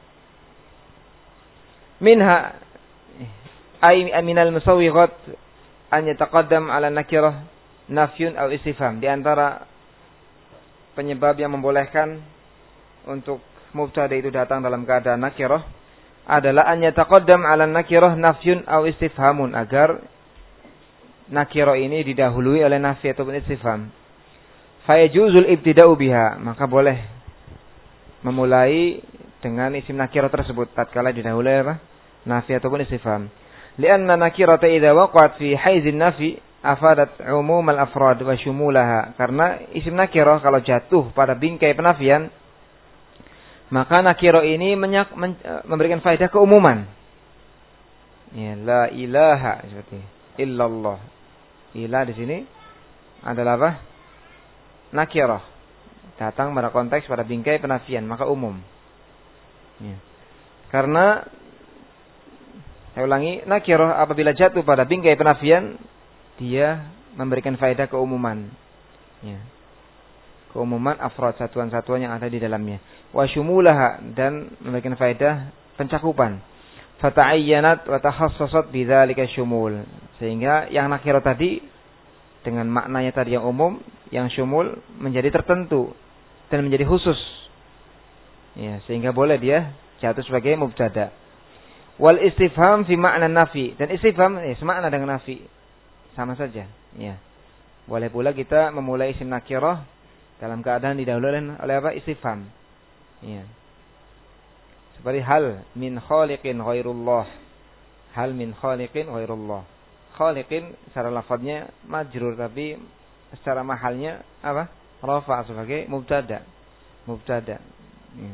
Minha ay minal musawwighat an yataqaddam ala nakirah nafyun aw istifham. Di antara penyebab yang membolehkan untuk mubtada itu datang dalam keadaan nakirah adalah an yataqaddam ala nakirah nafyun aw istifhamun, agar nakirah ini didahului oleh nafi ataupun istifham. Fa yajuzul ibtida'u biha, maka boleh memulai dengan isim nakirah tersebut tatkala didahului apa? Nafi ataupun istifham. Lianna nakirata idza waqa'at fi haizin nafi afadat umum al-afrad wa shumulaha. Karena isim nakirah kalau jatuh pada bingkai penafian, maka nakirah ini menyak, men, memberikan faedah keumuman. Ya, la ilaha seperti illallah. Ilah di sini adalah apa? Nakirah. Datang pada konteks pada bingkai penafian, maka umum. Ya. Karena Saya ulangi, nakirah apabila jatuh pada bingkai penafian, dia memberikan faedah keumuman. Ya. Keumuman afrad, satuan-satuan yang ada di dalamnya. Wa syumulaha, dan memberikan faedah pencakupan. Fata'ayyanat wa takhassasat bidzalika syumul. Sehingga yang nakirah tadi dengan maknanya tadi yang umum, yang syumul menjadi tertentu dan menjadi khusus. Ya, sehingga boleh dia jatuh sebagai mubtada. Wal istifham fi makna nafi, dan istifham ya, semakna dengan nafi, sama saja. Ya, boleh pula kita memulai isim nakirah dalam keadaan didahului oleh apa? Istifham. Ya, seperti hal min khaliqin ghairullah, hal min khaliqin ghairullah. Khaliqin secara lafadznya majrur, tapi secara mahalnya apa? Rafa sebagai mubtada. Mubtada. Ya.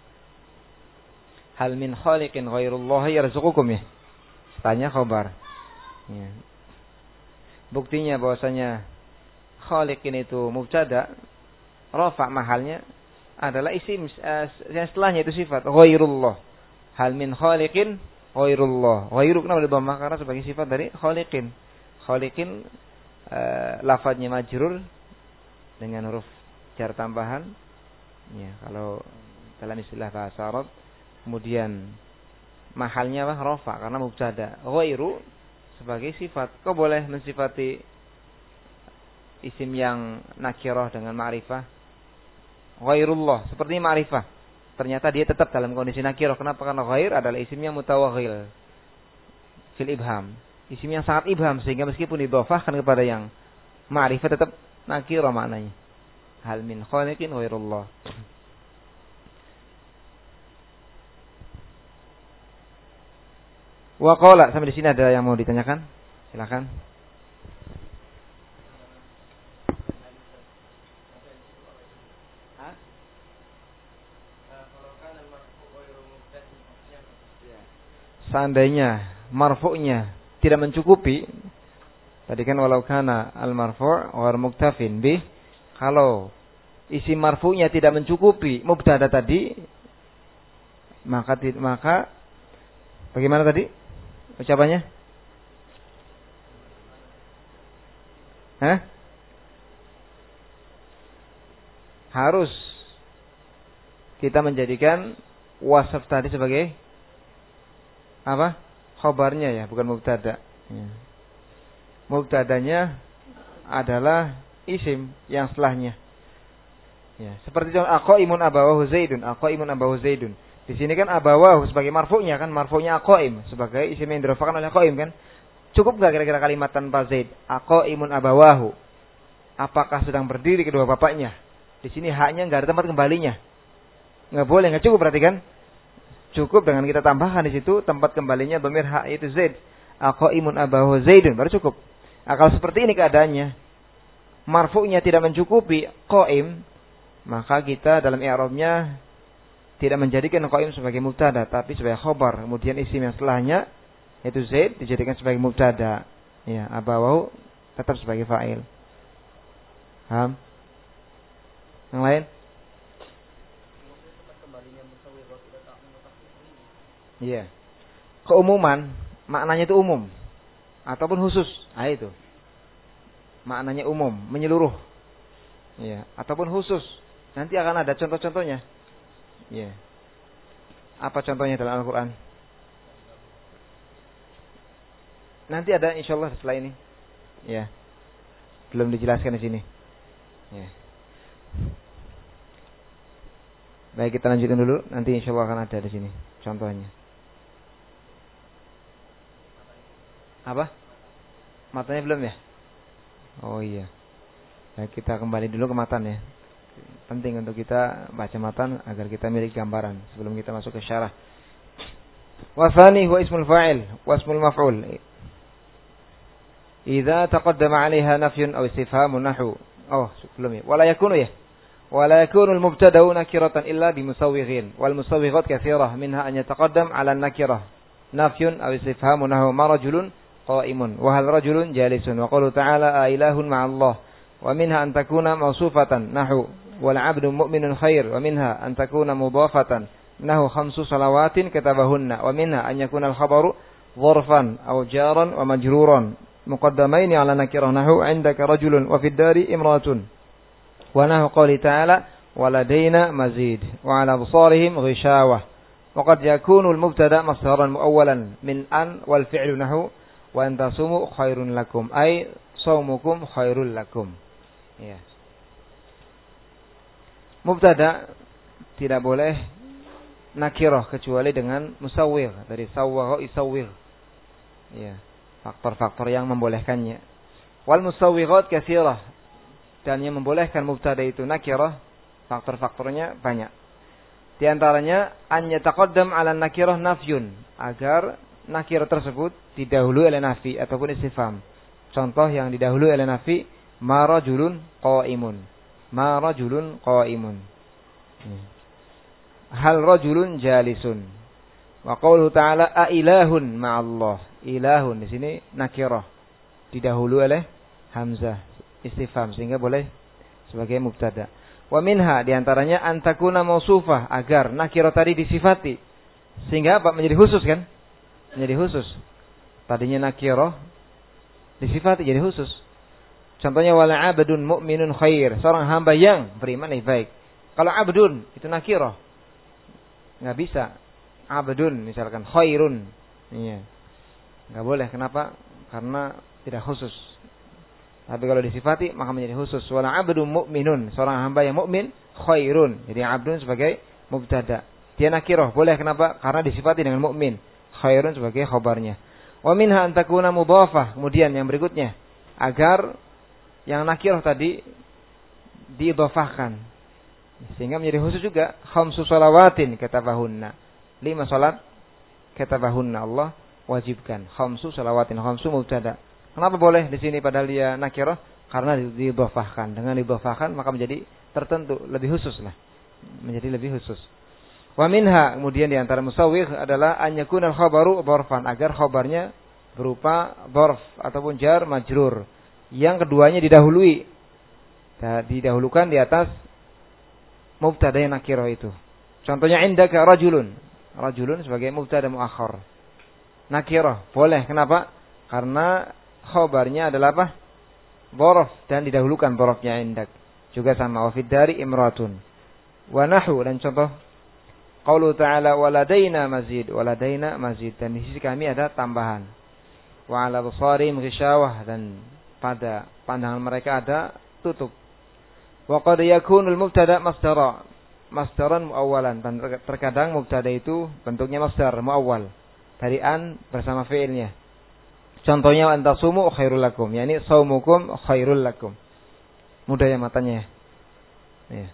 Hal min khaliqin ghairullah yarzuqukum, ya. Tanya khabar. Ya. Buktinya bahwasanya khaliqin itu mubtada, rafa mahalnya adalah isim, uh, yang setelahnya itu sifat ghairullah. Hal min khaliqin ghairullah. Ghairu kenapa didhamma? Karena sebagai sifat dari khaliqin. Khaliqin uh, lafadznya majrur dengan huruf jar tambahan. Ya, kalau dalam istilah bahasa Arab, kemudian mahalnya apa? Rafa karena mubtada. Ghairu sebagai sifat. Kau boleh mensifati isim yang nakirah dengan ma'rifah. Ghairullah seperti ma'rifah. Ternyata dia tetap dalam kondisi nakirah. Kenapa? Karena ghair adalah isim yang mutawaghil fil ibham. Isim yang sangat ibham sehingga meskipun didhofahkan kepada yang ma'rifah tetap nakirah maknanya. Hal min khaliqin ghairullah. Wa qala, sampai di sini ada yang mau ditanyakan? Silakan. Seandainya marfu'nya tidak mencukupi, tadi kan walau kana al-marfu' wa muktafin bih, kalau isi marfu'nya tidak mencukupi mubtada tadi, maka maka bagaimana tadi ucapannya? Hah? Harus kita menjadikan wasaf tadi sebagai apa? Khobarnya ya, bukan mubtada. Ya. Mubtadanya adalah isim yang setelahnya. Ya, seperti contoh aqaimun abawahu zaidun, aqaimun abawahu zaidun. Di sini kan abawahu sebagai marfu'nya kan, marfu'nya aqaim sebagai isim yang dirafa'kan oleh qaim kan. Cukup enggak kira-kira kalimat tanpa zaid? Aqaimun abawahu. Apakah sedang berdiri kedua bapaknya? Di sini haknya enggak ada tempat kembalinya. Enggak boleh, enggak cukup berarti kan? Cukup dengan kita tambahkan di situ tempat kembalinya dhamir hak itu zaid. Aqaimun abawahu zaidun, baru cukup. Nah, kalau seperti ini keadaannya, marfu'nya tidak mencukupi qaim, maka kita dalam i'rabnya tidak menjadikan qaim sebagai mubtada tapi sebagai khabar. Kemudian isim yang setelahnya yaitu zaid dijadikan sebagai mubtada. Ya, abawahu tetap sebagai fa'il. Paham? Yang lain? Iya. Keumuman maknanya itu umum ataupun khusus. Ah itu. Maknanya umum, menyeluruh. Iya, ataupun khusus. Nanti akan ada contoh-contohnya. Iya. Apa contohnya dalam Al-Qur'an? Nanti ada insyaallah setelah ini. Ya. Belum dijelaskan di sini. Ya. Baik, kita lanjutkan dulu. Nanti insyaallah akan ada di sini contohnya. Apa? Matanya belum ya? Oh iya. Baik, kita kembali dulu ke matan ya. Penting untuk kita baca matan agar kita miliki gambaran sebelum kita masuk ke syarah. Wa tsani huwa ismul fa'il wa ismul maf'ul. Idza taqaddama 'alaiha nafyun aw istifhamun nahwu. Oh, sebelum ya. Wala yakunu ya. Wala yakunu al-mubtada'u nakiratan illa bi musawwighin. Wal musawwighat katsirah minha an yataqaddam 'ala an-nakirah nafyun aw istifhamun nahwu ma rajulun qa'imun wa hal rajulun jalisun wa qala ta'ala a ilahun ma'allah wa minha an takuna mawsufatan nahwu wal 'abdu mu'minun khair wa minha an takuna mudhafatan nahu khamsu salawatin katabahunna wa minha an yakuna al-khabaru ظرفا أو جارا ومجرورا مقدمين على نكرة نحو عندك رجل وفي الدار امرأة ونحو قوله تعالى ولدينا مزيد وعلى أبصارهم غشاوة وقد يكون المبتدأ مصدرا مؤولا من أن والفعل نحو وأن تصوموا خير لكم أي صومكم خير لكم. Ya. Mubtada tidak boleh nakirah kecuali dengan musawwir, dari sawwara isawwir. Ya, faktor-faktor yang membolehkannya. Wal musawwirat katsirah, dan yang membolehkan mubtada itu nakirah, faktor-faktornya banyak. Di antaranya an yataqaddam 'ala nakirah nafyun, agar nakirah tersebut didahului oleh nafi ataupun istifham. Contoh yang didahului oleh nafi, ma rajulun qa'imun. Ma rajulun qa'imun. Hal rajulun jalisun. Wa qauluhu ta'ala a ilahun ma'allah. Ilahun di sini nakirah, didahului oleh hamzah istifham sehingga boleh sebagai mubtada. Wa minha di antaranya antakuna mausufah, agar nakirah tadi disifati sehingga apa? Menjadi khusus kan? Menjadi khusus. Tadinya nakirah disifati jadi khusus. Contohnya wala abdun mu'minun khair, seorang hamba yang beriman lebih baik. Kalau abdun itu nakirah, enggak bisa. Abdun misalkan khairun. Iya. Enggak boleh. Kenapa? Karena tidak khusus. Tapi kalau disifati maka menjadi khusus. Wala abdun mu'minun, seorang hamba yang mukmin khairun. Jadi abdun sebagai mubtada. Dia nakirah, boleh. Kenapa? Karena disifati dengan mukmin. Khairun sebagai khabarnya. Wa minha an takuna mudhafah. Kemudian yang berikutnya, agar yang nakirah tadi diidhafahkan sehingga menjadi khusus juga. Khamsu shalawatin katabahunna. Lima salat katabahunna, Allah wajibkan. Khamsu shalawatin, khamsu mubtada. Kenapa boleh di sini padahal dia nakirah? Karena diidhafahkan. Dengan diidhafahkan maka menjadi tertentu, lebih khusus lah. Menjadi lebih khusus. Wa minha, kemudian di antara musawwir adalah an yakuna al-khabaru dharfan, agar khabarnya berupa dharf ataupun jar majrur. Yang keduanya didahului, didahulukan di atas mubtada yang nakirah itu. Contohnya indaka rajulun. Rajulun sebagai mubtada muakhar. Nakirah, boleh. Kenapa? Karena khabarnya adalah apa? Dharf, dan didahulukan dharfnya indak. Juga sama wa fid dari imratun. Wa nahu, dan contoh qaulu ta'ala waladaina mazid, waladaina mazid, dan di sisi kami ada tambahan. Wa 'ala absarihim ghishawah, dan pada pandangan mereka ada tutup. Wa qad yakunul mubtada masdara, masdaran muawwalan, dan terkadang mubtada itu bentuknya masdar muawwal dari an bersama fi'ilnya. Contohnya antasumu khairul lakum, yakni saumukum khairul lakum. Mudah ya matanya. Ya.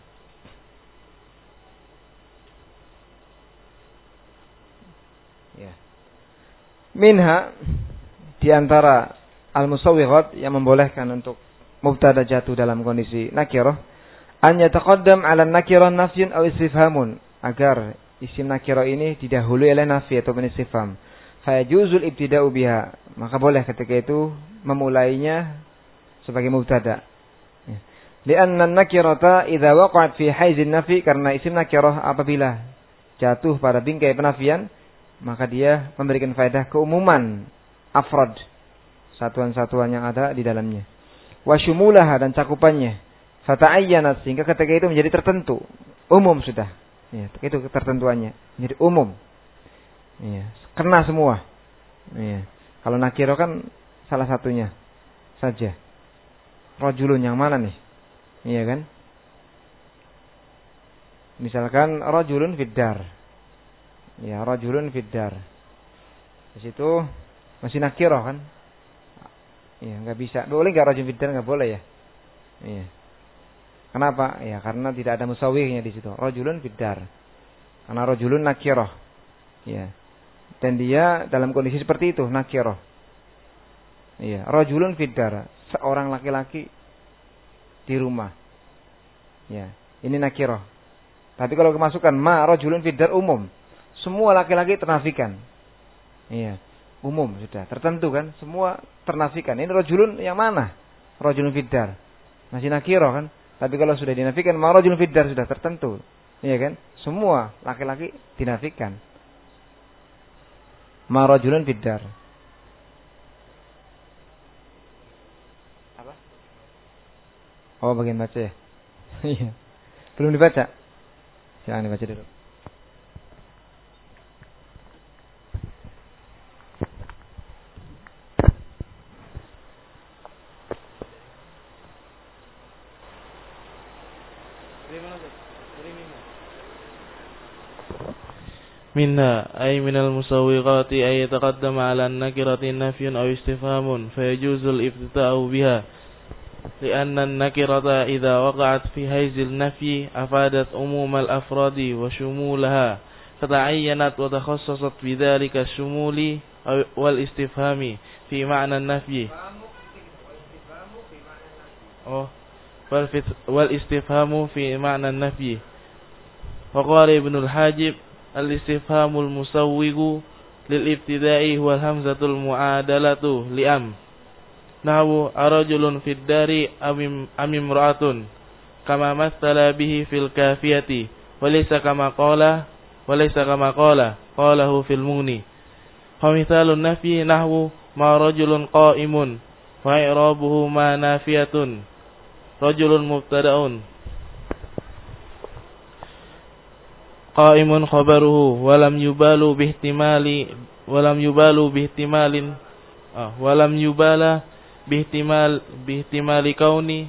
Ya. Minha, di antara al-musawwirat yang membolehkan untuk mubtada jatuh dalam kondisi nakirah, an yataqaddam 'ala nakirah nafyun aw istifhamun, agar isim nakirah ini didahului oleh nafi atau istifham. Fa yajuzul ibtida'u biha, maka boleh ketika itu memulainya sebagai mubtada. Li'anna an-nakirata idza waqa'at fi haizin nafi, karena isim nakirah apabila jatuh pada bingkai penafian maka dia memberikan faedah keumuman afrad, satuan-satuan yang ada di dalamnya. Wa syumulaha, dan cakupannya. Fata'ayyanat, sehingga ketika itu menjadi tertentu, umum sudah. Ya, itu ketertentuannya, menjadi umum. Ya, kena semua. Ya. Kalau nakirah kan salah satunya saja. Rajulun yang mana nih? Iya kan? Misalkan rajulun fiddar. Ya, rajulun fiddar. Di situ masih nakirah kan? Iya, enggak bisa. Boleh enggak rajul fiddar? Enggak boleh ya? Iya. Kenapa? Ya, karena tidak ada musawwirnya di situ. Rajulun fiddar. Karena rajulun nakirah. Ya. Dan dia dalam kondisi seperti itu, nakirah. Iya, rajulun fiddar, seorang laki-laki di rumah. Ya, ini nakirah. Tapi kalau kemasukan ma rajulun fiddar umum. Semua laki-laki ternafikan. Iya, umum sudah, tertentu kan? Semua ternafikan. Ini rajulun yang mana? Rajulun fiddar. Masih nakirah kan? Tapi kalau sudah dinafikan ma rajulun fiddar, sudah tertentu. Iya kan? Semua laki-laki dinafikan. Ma rajulun fid dar. Apa? Oh, bagian baca ya? Iya. Belum dibaca? Jangan dibaca dulu. منها أي من المسوغات أن يتقدم على النكرة نفي أو استفهام فيجوز الافتتاء بها لأن النكرة إذا وقعت في حيز النفي أفادت عموم الأفراد وشمولها فتعينت وتخصصت بذلك الشمول والاستفهام في معنى النفي والاستفهام في معنى النفي. وقال ابن الحاجب الاستفهام المسوغ للابتداء هو الهمزة المعادلة لأم نحو أرجل في الدار أم امرأة كما مثل به في الكافية وليس كما قال وليس كما قال قاله في المغني. ومثال النفي نحو ما رجل قائم وإعرابه ما نافية رجل مبتدأ قائم خبره ولم يبالوا باحتمال ولم يبالوا باحتمال آه ولم يبال باحتمال باحتمال كوني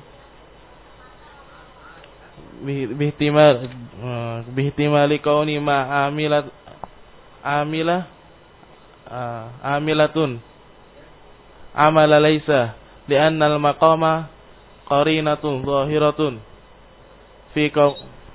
باحتمال آه باحتمال كوني ما عاملة عاملة آه عاملة عمل ليس لأن المقام قرينة ظاهرة في كو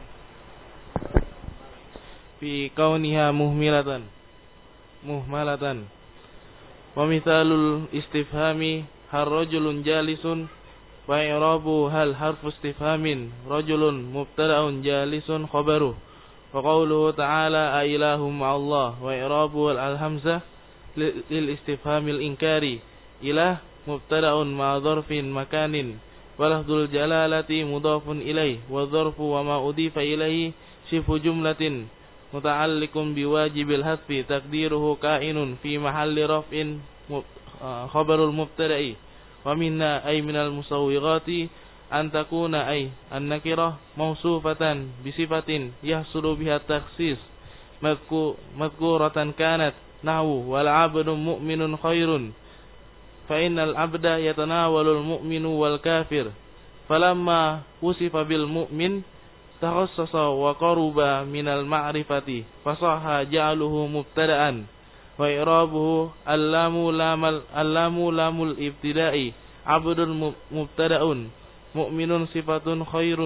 في كونها مهملة مهملة. ومثال الاستفهام هل رجل جالس وإعرابه هل حرف استفهام رجل مبتدأ جالس خبره. وقوله تعالى أإله مع الله وإعرابه الهمزة للاستفهام الإنكاري إله مبتدأ مع ظرف مكان ولفظ الجلالة مضاف إليه والظرف وما أضيف إليه شبه جملة متعلق بواجب الحذف تقديره كائن في محل رفع خبر المبتدأ. ومنها أي من المسوغات أن تكون أي النكرة موصوفة بصفة يحصل بها التخصيص مذكورة كانت نحو والعبد مؤمن خير فإن العبد يتناول المؤمن والكافر فلما وصف بالمؤمن تخصص وقرب من المعرفة فصح جعله مبتدأ وإعرابه اللام لام اللام لام الابتداء عبد مبتدأ مؤمن صفة خير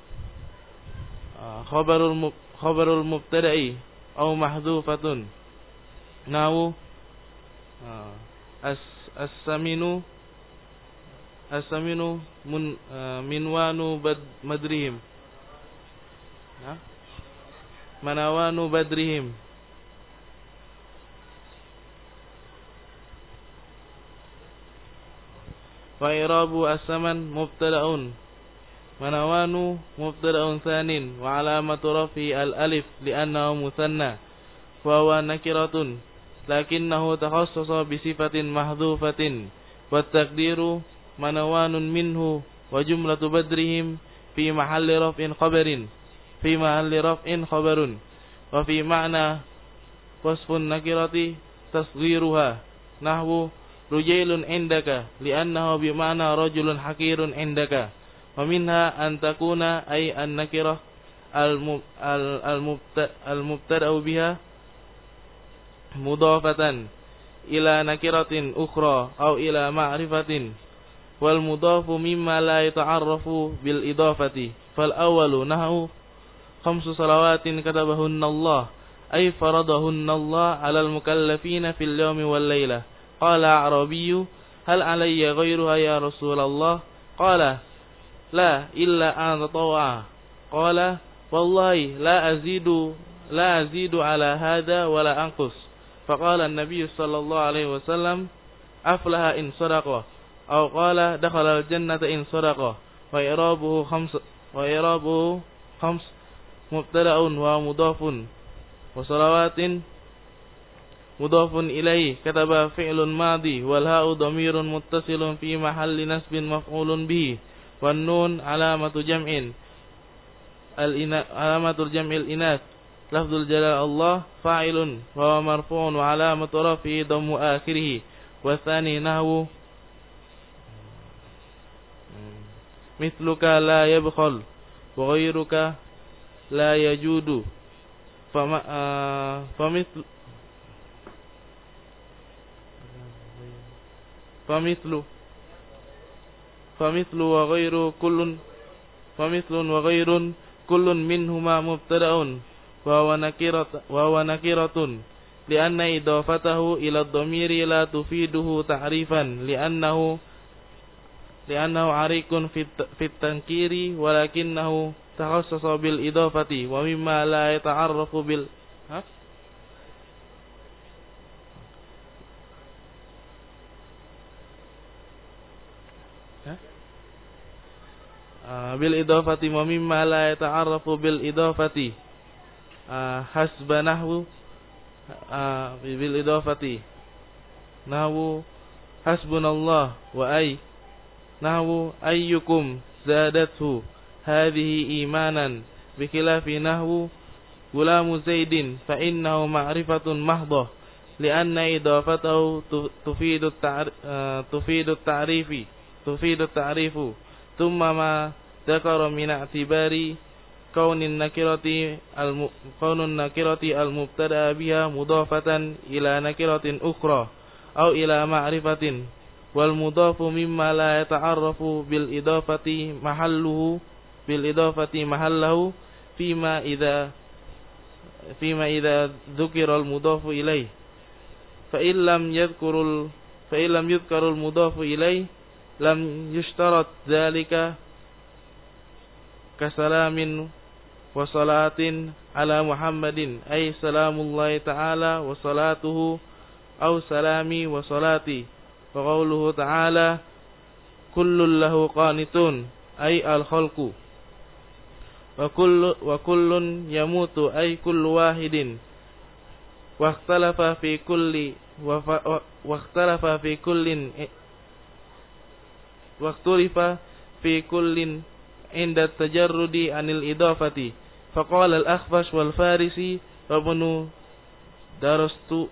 خبر خبر المبتدأ أو محذوفة نحو السمين السمين من منوان بدرهم منوان بدرهم. وإعراب السمن مبتدأ منوان مبتدأ ثان وعلامة رفعه الألف لأنه مثنى وهو نكرة لكنه تخصص بصفة محذوفة والتقدير منوان منه وجملة بدرهم في محل رفع خبر في محل رفع خبر. وفي معنى وصف النكرة تصغيرها نحو رجيل عندك لأنه بمعنى رجل حقير عندك. ومنها أن تكون أي النكرة المبتدأ بها مضافة إلى نكرة أخرى أو إلى معرفة والمضاف مما لا يتعرف بالإضافة. فالأول نحو خمس صلوات كتبهن الله أي فرضهن الله على المكلفين في اليوم والليلة. قال أعرابي هل علي غيرها يا رسول الله؟ قال لا إلا أن تطوع. قال والله لا أزيد لا أزيد على هذا ولا أنقص. فقال النبي صلى الله عليه وسلم أفلح إن صدق أو قال دخل الجنة إن صدق. وإعرابه خمس وإعرابه خمس مبتدأ ومضاف وصلوات mudhafun ilaih, kataba fi'lun madhi, wal ha'u dhamirun muttasilun fi mahalli nasbin maf'ulun bihi, wan nun alamatu jam'in al-ina alamatul jam'il inas, lafzul jalal Allah fa'ilun wa huwa marfu'un wa alamatu rafi'i dhammu akhirih, wa tsani nahwu mithluka la yabkhal wa ghayruka la yajudu, fama uh, famithlu famithlu famithlu wa ghayru kullun famithlun wa ghayrun kullun minhuma mubtada'un wa huwa nakirat wa huwa nakiratun li'anna idafatahu ila ad-dhamiri la tufiduhu ta'rifan li'annahu li'annahu 'arikun fit fit tankiri walakinahu takhassasa bil idafati wa mimma la yata'arrafu bil ha bil idafati wa mimma la yata'arrafu bil idafati hasba nahwu bil idafati nahwu hasbunallah wa ay nahwu ayyukum zadathu hadhihi imanan bikhilafi nahwu gulamu zaidin fa innahu ma'rifatun mahdhah li'anna idafatahu tufidu tufidu ta'rifi tufidu ta'rifu thumma ma dzakara min i'tibari kaunin nakirati al kaunun nakirati al mubtada biha mudhafatan ila nakiratin ukhra aw ila ma'rifatin wal mudhafu mimma la yata'arrafu bil idafati mahalluhu bil idafati mahallahu fima idza fima idza dzukira al mudhafu ilayh fa illam yadhkurul fa illam yudhkarul mudhafu ilayh lam yushtarat dzalika kasalamin wa salatin ala Muhammadin ay salamullahi ta'ala wa salatuhu aw salami wa salati wa qawluhu ta'ala kullun lahu qanitun ay al-khalqu wa kullu wa kullun yamutu ay kullu wahidin wa ikhtalafa fi kulli wa ikhtalafa fi kullin waqtulifa fi kullin inda tajarrudi anil idafati faqala al-akhfash wal farisi wa ibnu darastu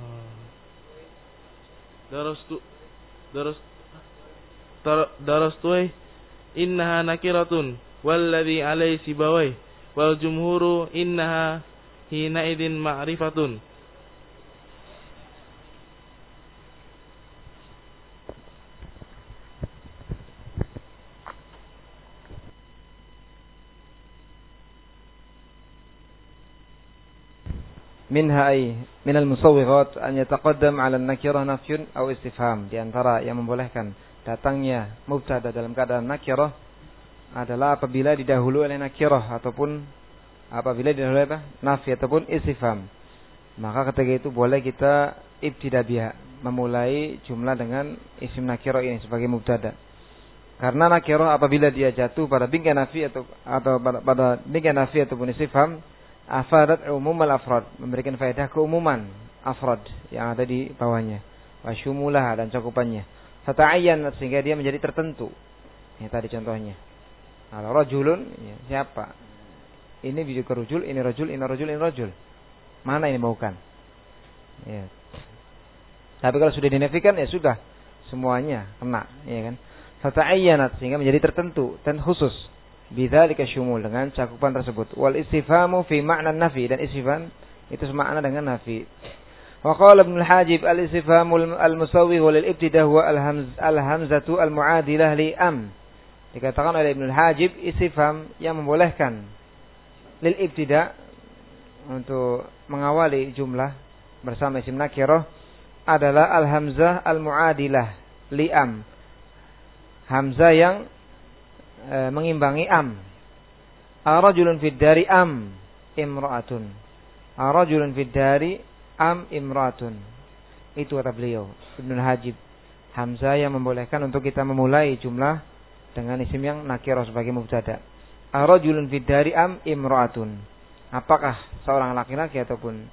darastu darastu darastu innaha nakiratun walladhi alayhi sibawai wal jumhuru innaha hina idin ma'rifatun. Minha ay minal musawwighat an yataqaddam 'ala an-nakirah nafyun aw istifham. Di antara yang membolehkan datangnya mubtada dalam keadaan nakirah adalah apabila didahului oleh nakirah ataupun apabila didahului apa? Nafi ataupun istifham. Maka ketika itu boleh kita ibtida biha, memulai jumlah dengan isim nakirah ini sebagai mubtada. Karena nakirah apabila dia jatuh pada bingkai nafi atau atau pada, pada bingkai nafi ataupun istifham, afadat umum al-afrad, memberikan faedah keumuman afrad yang ada di bawahnya, wa syumulah dan cakupannya, fata'ayyan sehingga dia menjadi tertentu. Ini tadi contohnya. Kalau rajulun, ya, siapa? Ini bidu kerujul, ini rajul, ini rajul, ini rajul. Mana ini bukan? Ya. Tapi kalau sudah dinafikan ya sudah semuanya kena, ya kan? Fata'ayyanat sehingga menjadi tertentu dan khusus. Bidzalika syumul dengan cakupan tersebut. Wal istifhamu fi ma'na nafi, dan istifham itu semakna dengan nafi. Wa qala Ibnu al-Hajib al-istifhamu al-musawwigh lil ibtidah huwa al-hamz al-hamzatu al-mu'adilah li am. Dikatakan oleh Ibnu al-Hajib istifham yang membolehkan lil ibtidah untuk mengawali jumlah bersama isim nakirah adalah al-hamzah al-mu'adilah li am. Hamzah yang E, mengimbangi am. Arajulun fid dari am imra'atun. Arajulun fid dari am imra'atun. Itu kata beliau Ibnu Hajib. Hamzah yang membolehkan untuk kita memulai jumlah dengan isim yang nakirah sebagai mubtada. Arajulun fid dari am imra'atun. Apakah seorang laki-laki ataupun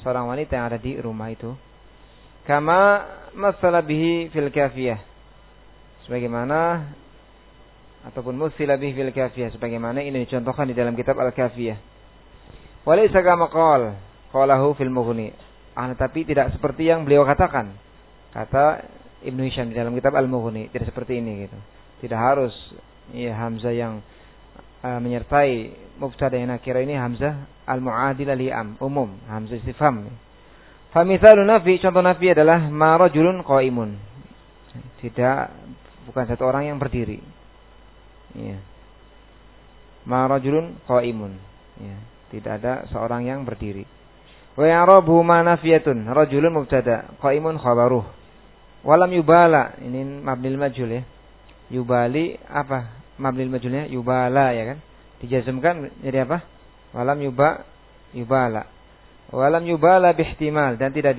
seorang wanita yang ada di rumah itu. Kama masala bihi fil kafiyah. Sebagaimana ataupun musila bihi fil kafiyah, sebagaimana ini dicontohkan di dalam kitab Al-Kafiyah. Walaysa kama qala qalahu fil Mughni. Ah, tapi tidak seperti yang beliau katakan. Kata Ibnu Hisham di dalam kitab Al-Mughni, tidak seperti ini gitu. Tidak harus ya hamzah yang uh, menyertai mubtada yang nakira ini hamzah al-mu'adil li'am, umum, hamzah istifham. Fa mithalu nafi, contoh nafi adalah ma rajulun qa'imun. Tidak, bukan satu orang yang berdiri. Ya. Ma rajulun qa'imun. Ya, tidak ada seorang yang berdiri. Wa ya'rabu ma nafiyatun, rajulun mubtada, qa'imun khabaruh. Walam yubala, ini mabnil majhul ya. Yubali apa? Mabnil majhulnya yubala ya kan? Dijazmkan jadi apa? Walam yuba yubala. Walam yubala bihtimal, dan tidak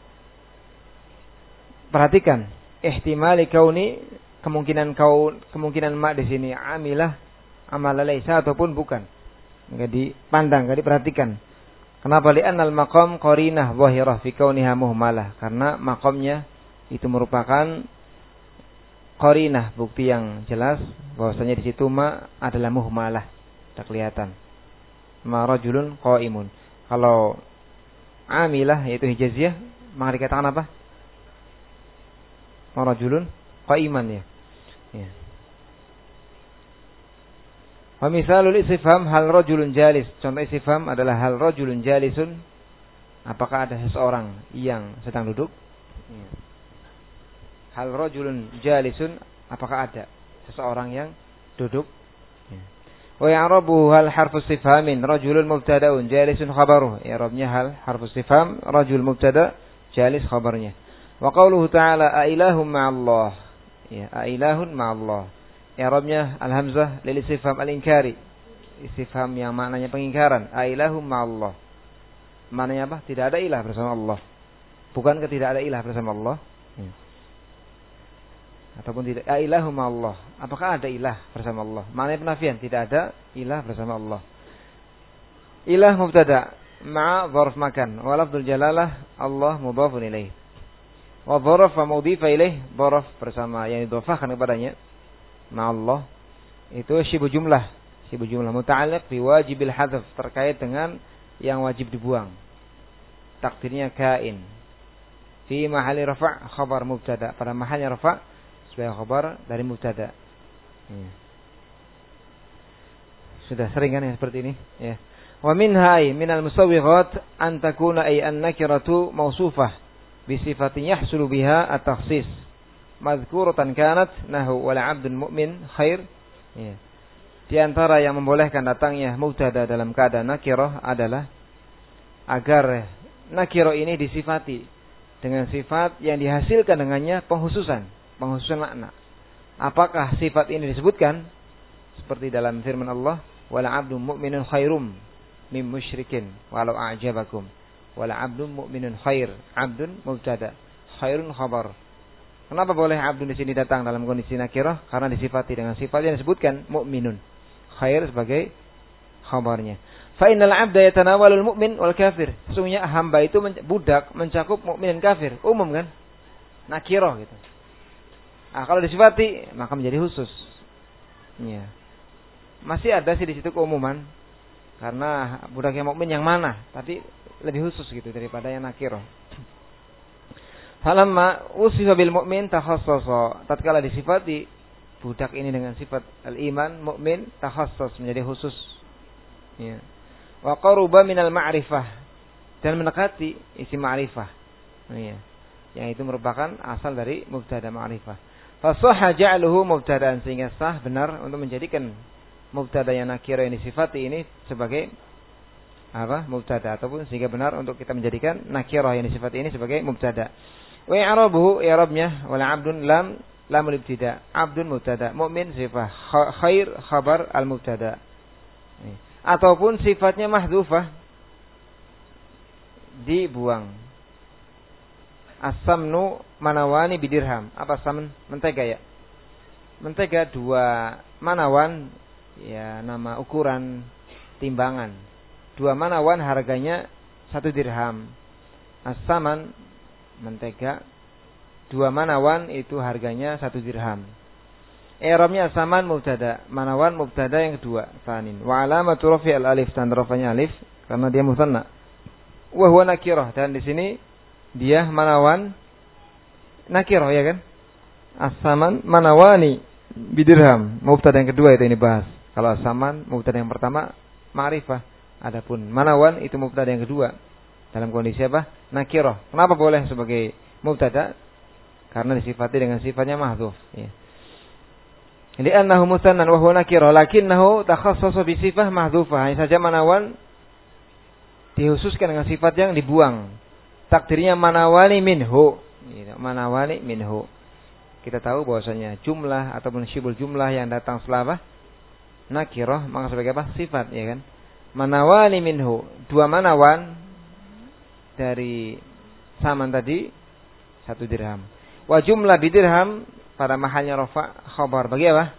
diperhatikan ihtimali kauni, kemungkinan kau kemungkinan ma di sini amilah amala laisa ataupun bukan. Enggak dipandang, enggak diperhatikan. Kenapa? Li'annal maqam qarinah zahirah fi kauniha muhmalah. Karena maqamnya itu merupakan qarinah, bukti yang jelas bahwasanya di situ ma adalah muhmalah, tak kelihatan. Ma rajulun qa'imun. Kalau amilah yaitu hijaziyah, maka dikatakan apa? Ma rajulun qa'iman ya. Ya. Wa misalul istifham hal rajulun jalis. Contoh istifham adalah hal rajulun jalisun. Apakah ada seseorang yang sedang duduk? Ya. Hal rajulun jalisun, apakah ada seseorang yang duduk? Ya. Wa ya'rabu hal harfu istifhamin rajulun mubtada'un jalisun khabaruh. I'rabnya hal harfu istifham rajul mubtada' jalis khabarnya. Wa qauluhu ta'ala a ilahum ma'allah. Ya, a ilahun ma'allah. I'rabnya al-hamzah lil istifham al-inkari. Istifham yang maknanya pengingkaran. A ilahum ma'allah. Maknanya apa? Tidak ada ilah bersama Allah. Bukankah tidak ada ilah bersama Allah? Hmm. Ataupun tidak, a ilahum ma'allah. Apakah ada ilah bersama Allah? Maknanya penafian, tidak ada ilah bersama Allah. Ilah mubtada' ma'a dzarf makan. Wa lafdzul jalalah Allah mudhafun ilaih. Wa dzarf wa mudhifa ilaih, dzarf bersama yang didhafahkan kepadanya. Ma'allah itu syibu jumlah, syibu jumlah muta'alliq bi wajibil hadzf, terkait dengan yang wajib dibuang. Takdirnya kain. Fi mahalli rafa' khabar mubtada, pada mahalnya rafa' sebagai khabar dari mubtada. Hmm. Sudah sering kan yang seperti ini ya. Wa minha ay minal musawwighat an takuna ay an-nakiratu mawsufah bi sifatin yahsulu biha at-takhsis. Madhkuratan kanat nahu wala 'abdun mu'min khair. Ya. Di antara yang membolehkan datangnya mubtada dalam keadaan nakirah adalah agar nakirah ini disifati dengan sifat yang dihasilkan dengannya penghususan, penghususan makna. Apakah sifat ini disebutkan seperti dalam firman Allah, wala 'abdun mu'minun khairum mim musyrikin walau a'jabakum. Wala 'abdun mu'minun khair, 'abdun mubtada, khairun khabar. Kenapa boleh abdun di sini datang dalam kondisi nakirah? Karena disifati dengan sifat yang disebutkan mukminun. Khair sebagai khabarnya. Fa innal 'abda yatanawalul mu'min wal kafir. Sesungguhnya hamba itu budak mencakup mukmin dan kafir, umum kan? Nakirah gitu. Ah, kalau disifati maka menjadi khusus. Ya. Masih ada sih di situ keumuman. Karena budak yang mukmin yang mana? Tapi lebih khusus gitu daripada yang nakirah. Falamma usifa bil mu'min takhassasa, tatkala disifati budak ini dengan sifat al-iman, mukmin, takhassas menjadi khusus. Ya. Wa qaruba minal ma'rifah, dan mendekati isi ma'rifah. Ya. Yang itu merupakan asal dari mubtada ma'rifah. Fa sahha ja'luhu mubtada'an, sehingga sah benar untuk menjadikan mubtada yang nakira yang disifati ini sebagai apa? Mubtada, ataupun sehingga benar untuk kita menjadikan nakirah yang disifati ini sebagai mubtada. Wa i'rabuhu i'rabnya wala 'abdun lam lamul ibtida, 'abdun mubtada, mukmin sifah, khair khabar al mubtada. Ataupun sifatnya mahdzufah dibuang. As-samnu manawani bidirham. Apa samen? Mentega ya. Mentega dua manawan, ya nama ukuran timbangan. Dua manawan harganya satu dirham. As-saman mentega, dua manawan itu harganya satu dirham. I'rabnya as-saman mubtada, manawan mubtada yang kedua, tsanin. Wa alamatu rafi al-alif, dan rafanya alif karena dia mutsanna. Wa huwa nakirah, dan di sini dia manawan nakirah, ya kan? As-saman manawani bidirham, mubtada yang kedua itu ini bahas. Kalau as-saman mubtada yang pertama ma'rifah, adapun manawan itu mubtada yang kedua. Dalam kondisi apa? Nakirah. Kenapa boleh sebagai mubtada? Karena disifati dengan sifatnya mahdzuf, ya. Li'annahu musannan wa huwa nakirah, lakinnahu takhassasa bi sifah mahdzufah. Hanya saja manawan dikhususkan dengan sifat yang dibuang. Takdirnya manawani minhu. Manawani minhu. Kita tahu bahwasanya jumlah ataupun syibul jumlah yang datang setelah apa? Nakirah, maka sebagai apa? Sifat, ya kan? Manawani minhu. Dua manawan dari saman tadi satu dirham. Wa jumlah bidirham pada mahalnya rafa khabar. Bagi apa?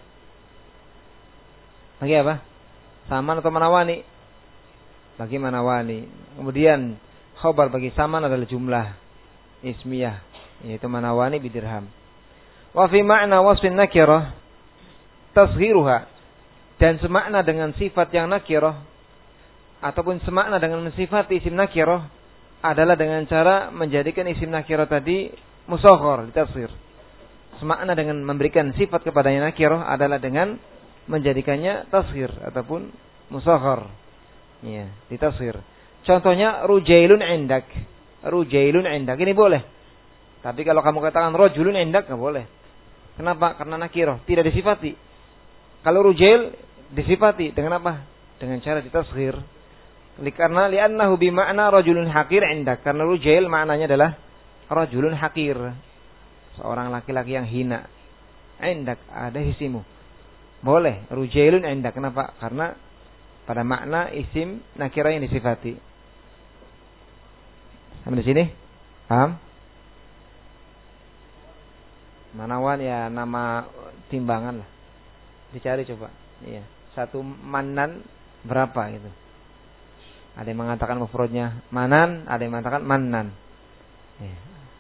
Bagi apa? Saman atau manawani? Bagi manawani. Kemudian khabar bagi saman adalah jumlah ismiyah, yaitu manawani bidirham. Wa fi ma'na wasfin nakirah tasghiruha, dan semakna dengan sifat yang nakirah ataupun semakna dengan mensifati isim nakirah adalah dengan cara menjadikan isim nakirah tadi musaghar, ditasghir. Semakna dengan memberikan sifat kepadanya nakirah adalah dengan menjadikannya tasghir ataupun musaghar. Ya, ditasghir. Contohnya rujailun indak. Rujailun indak ini boleh. Tapi kalau kamu katakan rajulun indak enggak boleh. Kenapa? Karena nakirah, tidak disifati. Kalau rujail disifati dengan apa? Dengan cara ditasghir. Karena li'annahu bima'na rajulun haqir indak. Karena rujail maknanya adalah rajulun haqir, seorang laki-laki yang hina. Indak, ada isimu. Boleh rujailun indak. Kenapa? Karena pada makna isim nakirah yang disifati. Sampai di sini? Paham? Manawan ya nama timbangan lah. Dicari coba. Iya. Satu manan berapa gitu. Ada yang mengatakan mufradnya manan, ada yang mengatakan mannan. Ya.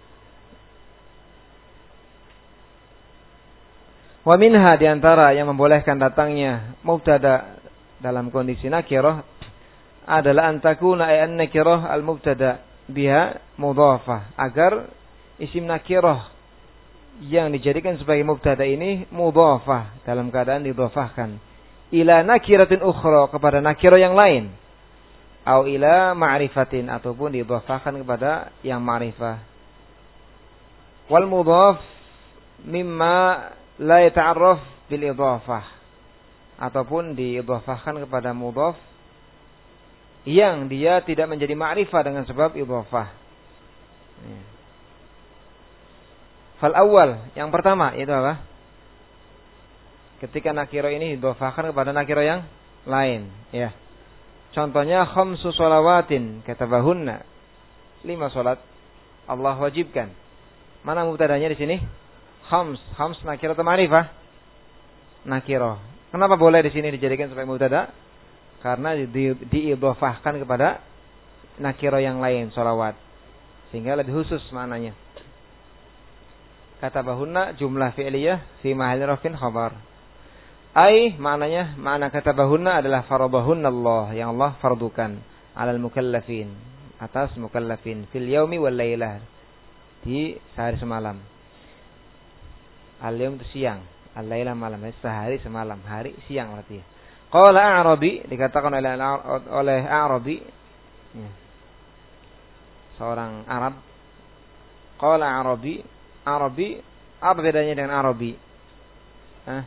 Wa minha, diantara yang membolehkan datangnya mubtada dalam kondisi nakirah adalah antakuna ay an-nakirah al-mubtada biha mudhafah, agar isim nakirah yang dijadikan sebagai mubtada ini mudhafah, dalam keadaan didhafahkan ila nakiratin ukhra, kepada nakirah yang lain, au ila ma'rifatin, ataupun didhafahkan kepada yang ma'rifah. Wal mudhaf mimma la yata'arraf bil idhafah, ataupun diidhafahkan kepada mudhaf yang dia tidak menjadi ma'rifah dengan sebab idhafah. Fal awal, yang pertama itu apa? Ketika nakirah ini didhafahkan kepada nakirah yang lain, ya. Contohnya khamsu shalawatin katabahunna, lima salat Allah wajibkan. Mana mubtadanya di sini? Khams, khams nakirah atau ma'rifah? Nakirah. Kenapa boleh di sini dijadikan sebagai mubtada? Karena diidhafahkan di kepada nakirah yang lain, shalawat, sehingga lebih khusus maknanya. Katabahunna jumlah fi'liyah fi mahalli rafin khabar. Ai maknanya, makna katabahunna adalah faradahunna Allah, yang Allah fardukan alal mukallafin, atas mukallafin, fil yaumi wal lailah, di sehari semalam. Al-yaum itu siang, al-lailah malam, sehari semalam, hari siang berarti ya. Qala A'rabi, dikatakan oleh oleh A'rabi, ya, seorang Arab. Qala A'rabi, Arabi, apa bedanya dengan Arabi? Hah?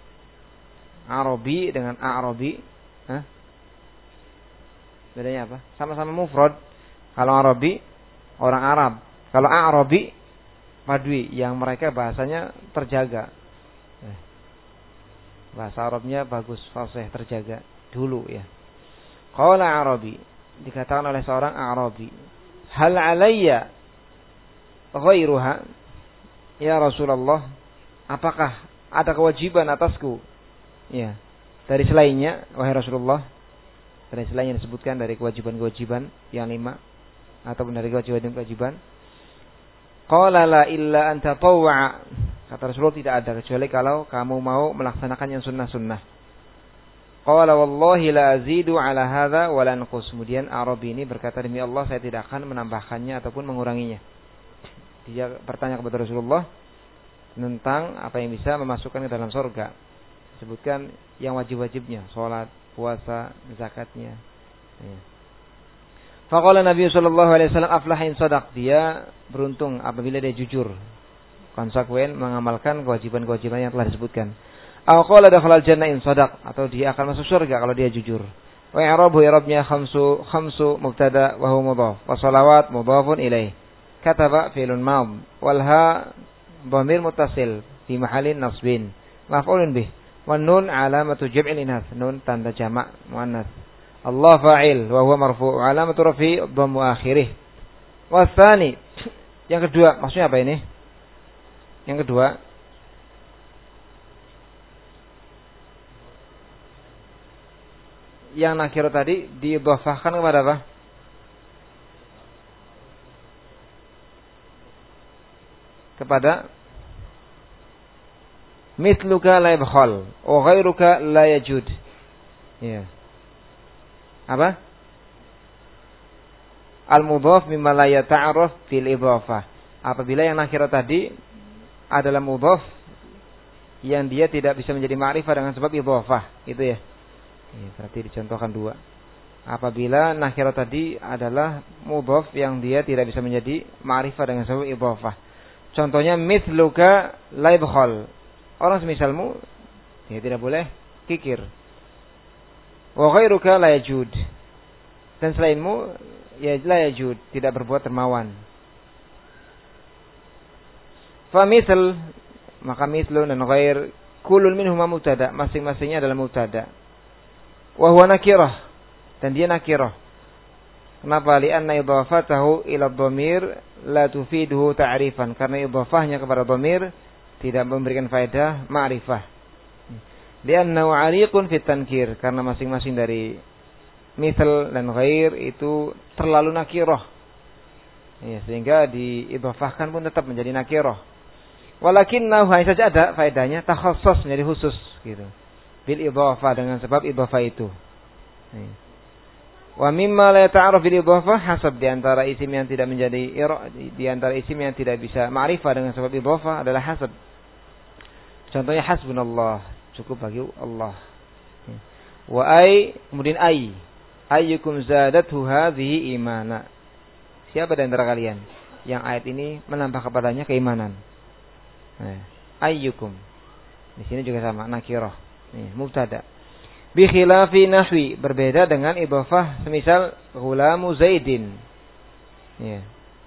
Arabi dengan A'rabi, hah? Bedanya apa? Sama-sama mufrad. Kalau Arabi, orang Arab. Kalau A'rabi, Badui, yang mereka bahasanya terjaga. Bahasa Arabnya bagus, fasih, terjaga dulu ya. Qala A'rabi, dikatakan oleh seorang A'rabi, hal alayya ghairuha? Ya Rasulullah, apakah ada kewajiban atasku? Ya, dari selainnya, wahai Rasulullah, dari selainnya disebutkan dari kewajiban-kewajiban yang lima. ataupun dari kewajiban-kewajiban. Qala la illa an tatawwa. Kata Rasulullah tidak ada kecuali kalau kamu mau melaksanakan yang sunnah-sunnah. Qala wallahi la azidu ala hadza wa la anqus. Kemudian Arabi ini berkata, demi Allah saya tidak akan menambahkannya ataupun menguranginya. Dia bertanya kepada Rasulullah tentang apa yang bisa memasukkan ke dalam surga. Sebutkan yang wajib-wajibnya, salat, puasa, zakatnya. Ya. Faqala Nabi sallallahu alaihi wasallam aflaha in shadaq. Dia beruntung apabila dia jujur, konsekuen mengamalkan kewajiban-kewajiban yang telah disebutkan. Aw qala dakhala al-jannah in shadaq, atau dia akan masuk surga kalau dia jujur. Wa i'rabu i'rabnya khamsu khamsu mubtada wa huwa mudhaf wa salawat mudhafun ilaih. Kataba fi'lun mad wal ha dhamir muttasil fi mahallin nasbin maf'ulun bih. Wan nun alamatu jam'il inas, nun tanda jamak muannas. Allah fa'il wa huwa marfu' alamatu rafi' dhammu akhirih. Wa tsani, yang kedua, maksudnya apa ini? Yang kedua, yang nakir tadi diidhafahkan kepada apa? Kepada mithluka la yabkhal wa ghairuka la yajud. Ya. Apa? Al-mudhaf mimma la yata'arraf fil idhafah. Apabila yang nakir tadi adalah mudhaf yang dia tidak bisa menjadi ma'rifah dengan sebab idhafah, itu ya. Ya, berarti dicontohkan dua. Apabila nakirah tadi adalah mudhaf yang dia tidak bisa menjadi ma'rifah dengan sebab idhafah. Contohnya mithluka la yabkhal. Orang semisalmu ya tidak boleh kikir. Wa ghairuka la yajud. Dan selainmu ya la yajud, tidak berbuat dermawan. Fa mithl, maka mithlun dan ghair kullun minhuma mubtada, masing-masingnya adalah mubtada. Wa huwa nakirah, dan dia nakirah. Kenapa? Li'anna idhafatahu ila dhamir la tufiduhu ta'rifan. Karena idhafahnya kepada dhamir tidak memberikan faedah ma'rifah. Li'annahu 'aliqun fit tankir, karena masing-masing dari mithl dan ghair itu terlalu nakirah. Ya, sehingga diidhafahkan pun tetap menjadi nakirah. Walakinnahu, hanya saja ada faedahnya takhassas, menjadi khusus gitu. Bil idhafah, dengan sebab idhafah itu. Wa mimma la yata'arraf bil idhafah hasab, di antara isim yang tidak menjadi ira, di antara isim yang tidak bisa ma'rifah dengan sebab idhafah adalah hasab. Contohnya hasbunallah, cukup bagi Allah. Wa ay, kemudian ay, ayyukum zadathu hadhihi imana. Siapa di antara kalian yang ayat ini menambah kepadanya keimanan? Nah, ayyukum. Di sini juga sama, nakirah. Nih, mubtada. Bi khilafi nahwi, berbeda dengan idhafah semisal ghulamu Zaidin. Ya.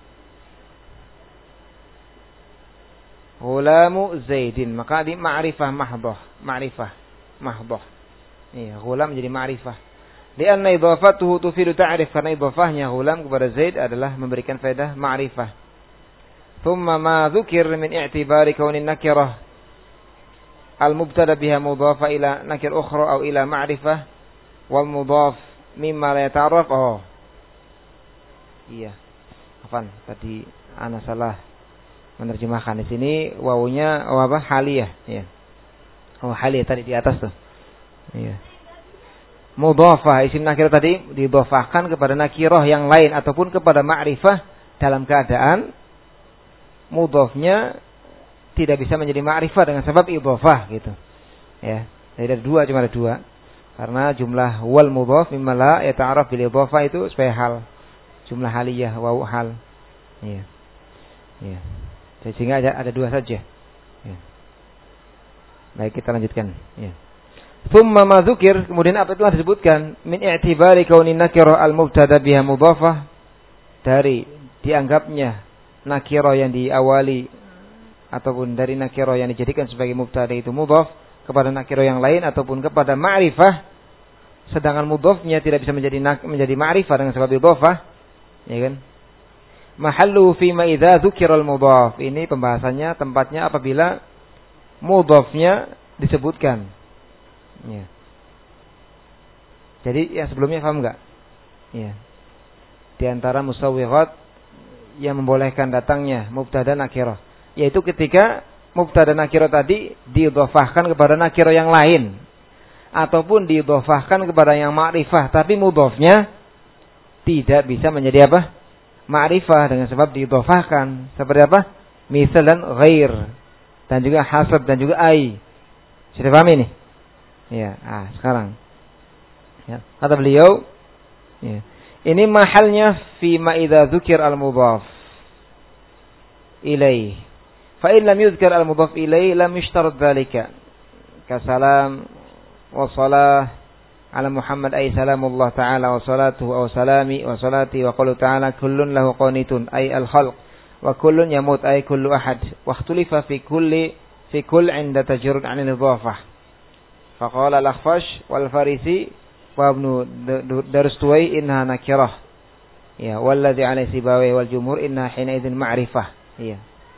Ghulamu Zaidin, maka di ma'rifah mahdhah, ma'rifah mahdhah. Iya, ghulam menjadi ma'rifah. Lianna idhafatuhu tufidu ta'rif, karena idhafahnya ghulam kepada Zaid adalah memberikan faedah ma'rifah. Thumma ma dzukir min i'tibari kaunin nakirah al-mubtada biha mudhafa ila nakir ukhra aw ila ma'rifah wal mudhaf mimma la yata'arraf. Oh. Iya. Afan, tadi ana salah menerjemahkan. Di sini wawunya oh apa? Haliyah, ya. Oh, haliyah tadi di atas tuh. Iya. Mudhafah, isim nakirah tadi didhafahkan kepada nakirah yang lain ataupun kepada ma'rifah dalam keadaan mudhafnya tidak bisa menjadi ma'rifah dengan sebab idhafah gitu. Ya, jadi ada dua, cuma ada dua. Karena jumlah wal mudhaf mimma la yata'arraf bil idhafah itu sebagai hal. Jumlah haliyah wawu hal. Iya. Iya. Jadi sehingga ada, ada dua saja. Ya. Baik, kita lanjutkan. Ya. Thumma ma dzukir, kemudian apa itu telah disebutkan min i'tibari kaunin nakirah al-mubtada biha mudhafah, dari dianggapnya nakirah yang diawali ataupun dari nakirah yang dijadikan sebagai mubtada itu mudhaf kepada nakirah yang lain ataupun kepada ma'rifah, sedangkan mudhafnya tidak bisa menjadi menjadi ma'rifah dengan sebab idhafah, ya kan? Mahallu fi ma idza dzukira al-mudhaf. Ini pembahasannya, tempatnya apabila mudhafnya disebutkan. Ya. Jadi yang sebelumnya paham enggak? Ya. di antara musawwighat yang membolehkan datangnya mubtada nakirah, yaitu ketika mubtada nakirah tadi diidhofahkan kepada nakirah yang lain ataupun diidhofahkan kepada yang ma'rifah tapi mudhofnya tidak bisa menjadi apa? Ma'rifah dengan sebab diidhofahkan. Seperti apa? Misal dan ghair dan juga hasab dan juga ai. Sudah paham ini? Ya, ah sekarang. Ya, kata beliau, ya. Ini mahalnya fi ma idza dzukir al-mudhaf ilaih. Fa in lam yuzkar al-mudhaf ilaih lam yushtarat dzalika. Ka salam wa salah ala Muhammad ay salamullah ta'ala wa salatuhu aw salami wa salati wa qulu ta'ala kullun lahu qanitun ay al-khalq wa kullun yamut ay kullu ahad wa ikhtulifa fi kulli fi kull 'inda tajrud 'an al-idhafah. Fa qala al-Akhfash wal Farisi wa Ibnu Darustuwai inna nakirah. Ya, walladhi 'ala Sibawayh wal jumhur inna hina idzin ma'rifah. Iya.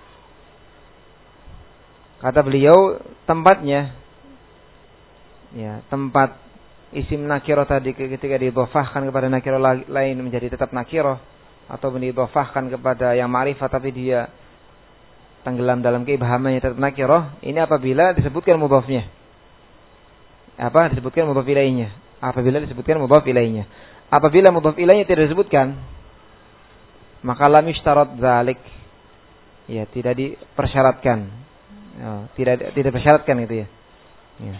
Kata beliau tempatnya, ya, tempat isim nakirah tadi ketika diidhofahkan kepada nakirah lain menjadi tetap nakirah atau diidhofahkan kepada yang ma'rifah tapi dia tenggelam dalam keibhamannya tetap nakirah, ini apabila disebutkan mudhafnya. Apa disebutkan mudhaf ilaihnya? Apabila disebutkan mudhaf ilaihnya. Apabila mudhaf ilaihnya tidak disebutkan, maka lam yushtarat dzalik. Ya, tidak dipersyaratkan. Ya, tidak tidak dipersyaratkan gitu ya. Ya.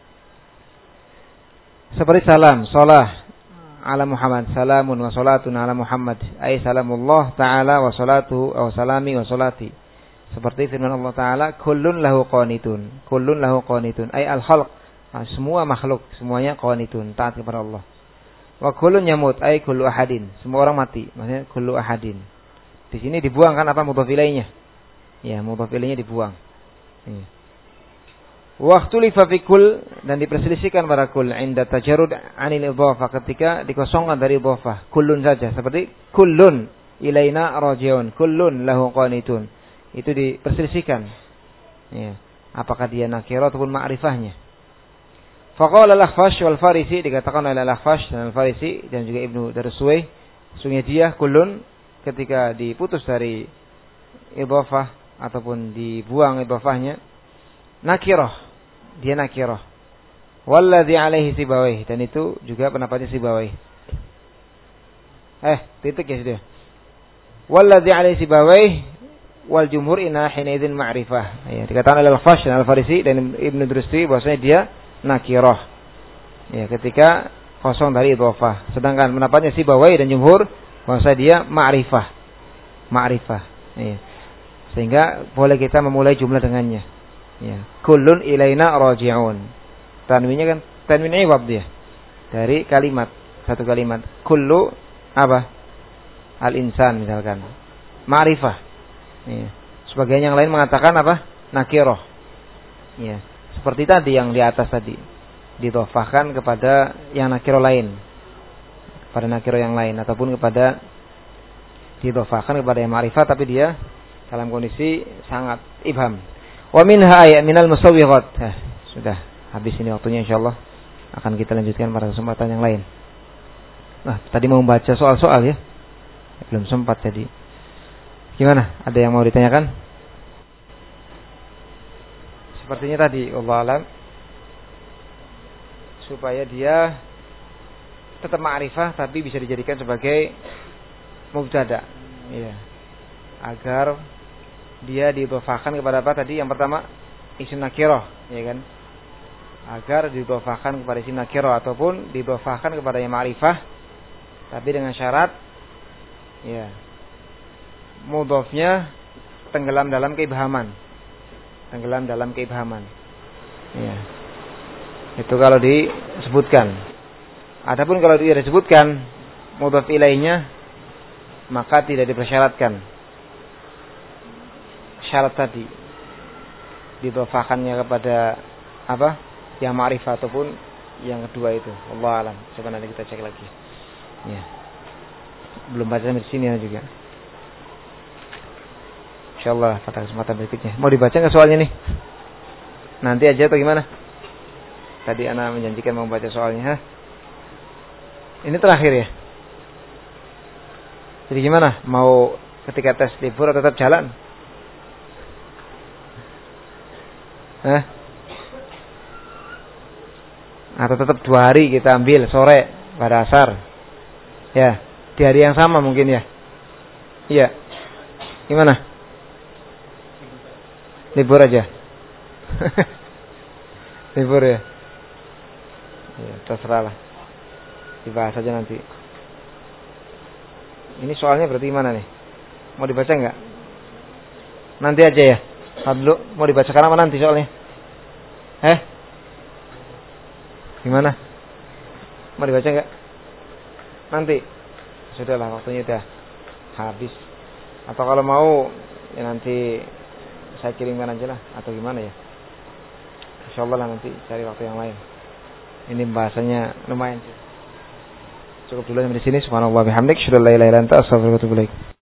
Seperti salam, salah ala Muhammad, salamun wa salatun ala Muhammad, ay salamullah ta'ala wa salatuhu wa salami wa salati. Seperti firman Allah Ta'ala, kullun lahu qanitun, kullun lahu qanitun, ay al-khalq, semua makhluk, semuanya qanitun, taat kepada Allah. Wa kullun yamut, ay kullu ahadin, semua orang mati, maksudnya kullu ahadin. Di sini dibuang kan apa mudhaf ilaihnya? Ya, mudhaf ilaihnya dibuang. Ya. Waktu lifafikul dan diperselisihkan pada kul inda tajarrud anil idhafah ketika dikosongkan dari idhafah kullun saja seperti kullun ilaina rajiun kullun lahu qanitun itu diperselisihkan ya apakah dia nakirah ataupun ma'rifahnya. Faqala al-Akhfash wal Farisi dikatakan oleh al-Akhfash dan al-Farisi dan juga Ibnu Darusuwai sungguh dia kullun ketika diputus dari idhafah ataupun dibuang idhafahnya nakirah, dia nakirah. Walladzi alaihi Sibawayh dan itu juga pendapatnya Sibawayh. Eh, titik ya sudah. Walladzi alaihi Sibawayh wal jumhur inna hina idzin ma'rifah. Ya, dikatakan oleh Al-Fash dan Al-Farisi dan Ibnu Drusti bahwasanya dia nakirah. Ya, ketika kosong dari idhafah. Sedangkan pendapatnya Sibawayh dan jumhur bahwasanya dia ma'rifah. Ma'rifah. Ya. Sehingga boleh kita memulai jumlah dengannya. Ya, kullun ilaina raji'un. Tanwinnya kan tanwin iwab dia. Dari kalimat, satu kalimat. Kullu apa? Al-insan misalkan. Ma'rifah. Ya. Sebagian yang lain mengatakan apa? Nakirah. Ya, seperti tadi yang di atas tadi. Didhofahkan kepada yang nakirah lain. Kepada nakirah yang lain ataupun kepada didhofahkan kepada yang ma'rifah tapi dia dalam kondisi sangat ibham. Wa minha ayat minal musawwighat. Eh, sudah habis ini waktunya insyaallah akan kita lanjutkan pada kesempatan yang lain. Nah, tadi mau membaca soal-soal ya. Belum sempat jadi. Gimana? Ada yang mau ditanyakan? Sepertinya tadi wallahu alam supaya dia tetap ma'rifah tapi bisa dijadikan sebagai mubtada. Iya. Agar dia didhofahkan kepada apa tadi? Yang pertama isim nakirah, ya kan? Agar didhofahkan kepada isim nakirah ataupun didhofahkan kepada yang ma'rifah tapi dengan syarat ya mudhofnya tenggelam dalam keibhaman. Tenggelam dalam keibhaman. Ya. Itu kalau disebutkan. Adapun kalau tidak disebutkan mudhaf ilaihnya maka tidak dipersyaratkan. Syarat tadi didhofahkannya kepada apa yang ma'rifah ataupun yang kedua itu Allah alam. Coba nanti kita cek lagi ya. Belum baca di sini juga insyaallah pada kesempatan berikutnya. Mau dibaca nggak soalnya nih nanti aja atau gimana? Tadi ana menjanjikan mau baca soalnya. Hah? Ini terakhir ya. Jadi gimana? Mau ketika tes libur atau tetap jalan? Hah? Atau tetap dua hari kita ambil, sore pada asar? Ya, di hari yang sama mungkin ya. Iya. Gimana? Libur aja. Libur ya. Ya, terserah lah. Dibahas aja nanti. Ini soalnya berarti gimana nih? Mau dibaca enggak? Nanti aja ya. Tahan dulu. Mau dibacakan apa nanti soalnya? Eh? Gimana? Mau dibaca enggak? Nanti. Sudahlah, waktunya udah habis. Atau kalau mau ya nanti saya kirimkan aja lah. Atau gimana ya? Insyaallah lah nanti cari waktu yang lain. Ini bahasanya lumayan sih. Cukup dulu sampai di sini. Subhanallah bihamdik, syadallah ilaha illa anta, astaghfiruka wa atubu ilaik.